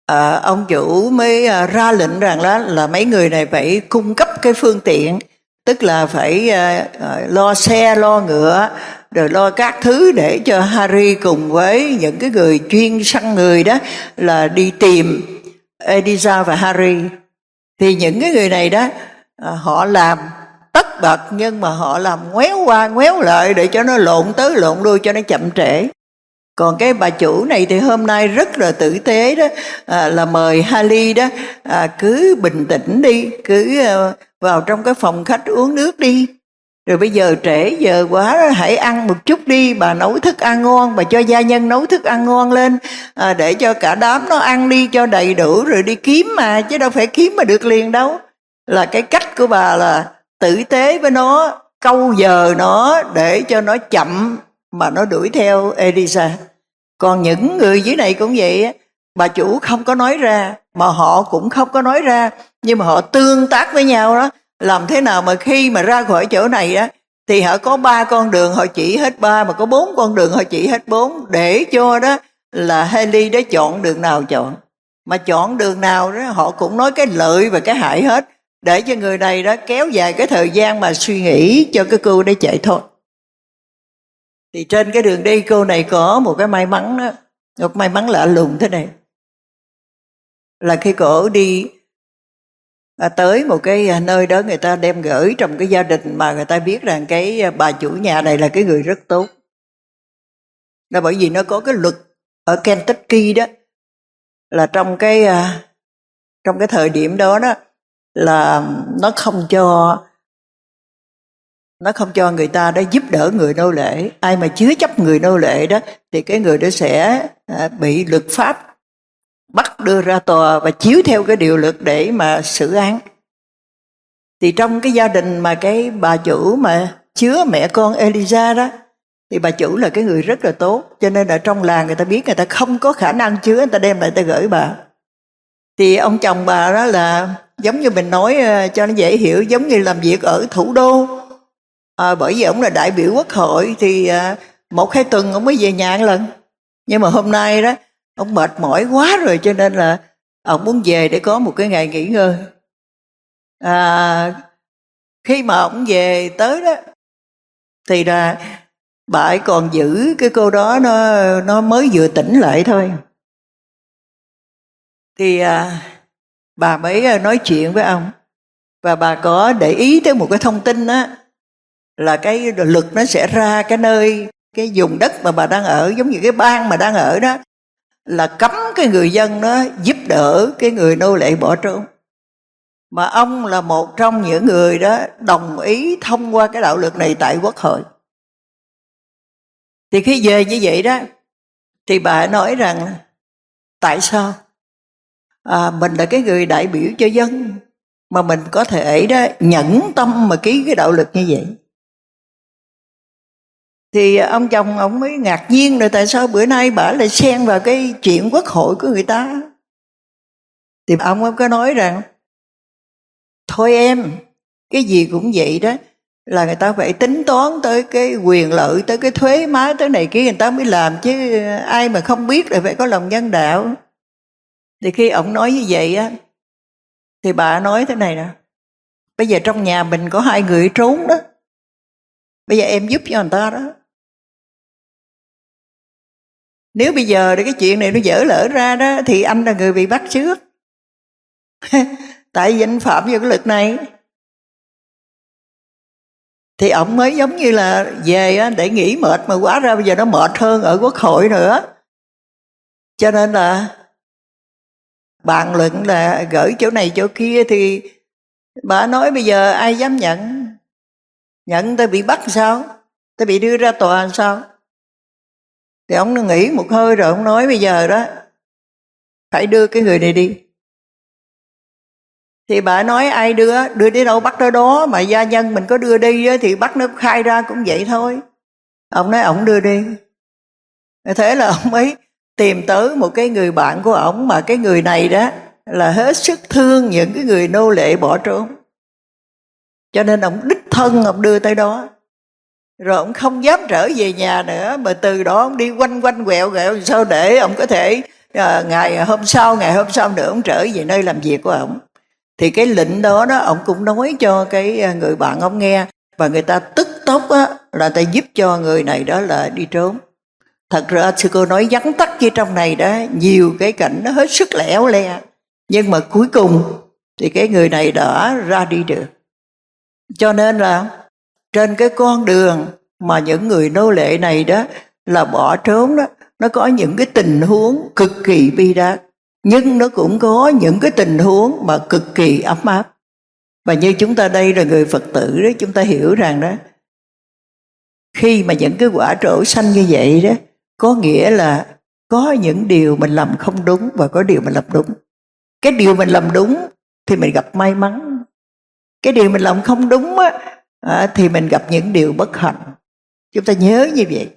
ông chủ mới ra lệnh rằng đó là mấy người này phải cung cấp cái phương tiện, tức là phải lo xe, lo ngựa, rồi lo các thứ để cho Harry cùng với những cái người chuyên săn người đó là đi tìm Eliza và Harry. Thì những cái người này đó họ làm tất bật, nhưng mà họ làm ngoéo qua ngoéo lại để cho nó lộn tới lộn lui cho nó chậm trễ. Còn cái bà chủ này thì hôm nay rất là tử tế đó, là mời Harry đó cứ bình tĩnh đi, cứ vào trong cái phòng khách uống nước đi, rồi bây giờ trễ giờ quá hãy ăn một chút đi, bà nấu thức ăn ngon, bà cho gia nhân nấu thức ăn ngon lên, để cho cả đám nó ăn đi cho đầy đủ rồi đi kiếm mà, chứ đâu phải kiếm mà được liền đâu. Là cái cách của bà là tử tế với nó, câu giờ nó để cho nó chậm mà nó đuổi theo Eliza. Còn những người dưới này cũng vậy, bà chủ không có nói ra mà họ cũng không có nói ra, nhưng mà họ tương tác với nhau đó, làm thế nào mà khi mà ra khỏi chỗ này á thì họ có 3 con đường họ chỉ hết 3, mà có 4 con đường họ chỉ hết 4, để cho đó là Haley đó chọn đường nào chọn. Mà chọn đường nào đó họ cũng nói cái lợi và cái hại hết, để cho người này đó kéo dài cái thời gian mà suy nghĩ cho cái cô để chạy thoát. Thì trên cái đường đi cô này có một cái may mắn đó, một may mắn lạ lùng thế này, là khi cổ đi tới một cái nơi đó, người ta đem gửi trong cái gia đình mà người ta biết rằng cái bà chủ nhà này là cái người rất tốt. Là bởi vì nó có cái luật ở Kentucky đó, là trong cái thời điểm đó đó là nó không cho người ta đó giúp đỡ người nô lệ. Ai mà chứa chấp người nô lệ đó thì cái người đó sẽ bị luật pháp bắt đưa ra tòa và chiếu theo cái điều luật để mà xử án. Thì trong cái gia đình mà cái bà chủ mà chứa mẹ con Eliza đó, thì bà chủ là cái người rất là tốt, cho nên là trong làng người ta biết người ta không có khả năng chứa, người ta đem lại người ta gửi bà. Thì ông chồng bà đó là giống như mình nói cho nó dễ hiểu, giống như làm việc ở thủ đô. Bởi vì ông là đại biểu quốc hội thì 1-2 tuần ông mới về nhà một lần. Nhưng mà hôm nay đó ông mệt mỏi quá rồi, cho nên là ông muốn về để có một cái ngày nghỉ ngơi. Khi mà ông về tới đó thì là bà ấy còn giữ cái cô đó, nó mới vừa tỉnh lại thôi. Thì bà mới nói chuyện với ông, và bà có để ý tới một cái thông tin á, là cái luật nó sẽ ra cái nơi, cái vùng đất mà bà đang ở, giống như cái bang mà đang ở đó, là cấm cái người dân đó giúp đỡ cái người nô lệ bỏ trốn. Mà ông là một trong những người đó đồng ý thông qua cái đạo luật này tại quốc hội. Thì khi về như vậy đó, thì bà nói rằng tại sao mình là cái người đại biểu cho dân mà mình có thể đó nhẫn tâm mà ký cái đạo luật như vậy. Thì ông chồng ông mới ngạc nhiên rồi, tại sao bữa nay bà lại xen vào cái chuyện quốc hội của người ta. Thì ông có nói rằng thôi em, cái gì cũng vậy đó, là người ta phải tính toán tới cái quyền lợi, tới cái thuế má, tới này kia người ta mới làm, chứ ai mà không biết là phải có lòng nhân đạo. Thì khi ông nói như vậy á, thì bà nói thế này nè: bây giờ trong nhà mình có 2 người trốn đó, bây giờ em giúp cho người ta đó. Nếu bây giờ cái chuyện này nó dở lỡ ra đó thì anh là người bị bắt trước. Tại vì anh phạm vào cái luật này. Thì ổng mới giống như là về để nghỉ mệt, mà quá ra bây giờ nó mệt hơn ở quốc hội nữa. Cho nên là bàn luận là gửi chỗ này chỗ kia. Thì bà nói bây giờ ai dám nhận tôi bị bắt sao, tôi bị đưa ra tòa sao. Thì ông nghĩ một hơi rồi ông nói bây giờ đó phải đưa cái người này đi. Thì bà nói ai đưa đi đâu bắt tới đó, mà gia nhân mình có đưa đi thì bắt nó khai ra cũng vậy thôi. Ông nói ổng đưa đi. Thế là ông ấy tìm tới một cái người bạn của ổng, mà cái người này đó là hết sức thương những cái người nô lệ bỏ trốn, cho nên ông đích thân ông đưa tới đó. Rồi ông không dám trở về nhà nữa, mà từ đó ông đi quanh quẹo sao để ông có thể ngày hôm sau nữa ông trở về nơi làm việc của ông. Thì cái lệnh đó ông cũng nói cho cái người bạn ông nghe, và người ta tức tốc là ta giúp cho người này đó là đi trốn. Thật ra sư cô nói vắn tắt như trong này đó, nhiều cái cảnh nó hết sức lẻo le, nhưng mà cuối cùng thì cái người này đã ra đi được. Cho nên là trên cái con đường mà những người nô lệ này đó là bỏ trốn đó, nó có những cái tình huống cực kỳ bi đát, nhưng nó cũng có những cái tình huống mà cực kỳ ấm áp. Và như chúng ta đây là người Phật tử đó, chúng ta hiểu rằng đó, khi mà những cái quả trổ sanh như vậy đó, có nghĩa là có những điều mình làm không đúng và có điều mình làm đúng. Cái điều mình làm đúng thì mình gặp may mắn, cái điều mình làm không đúng thì mình gặp những điều bất hạnh. Chúng ta nhớ như vậy.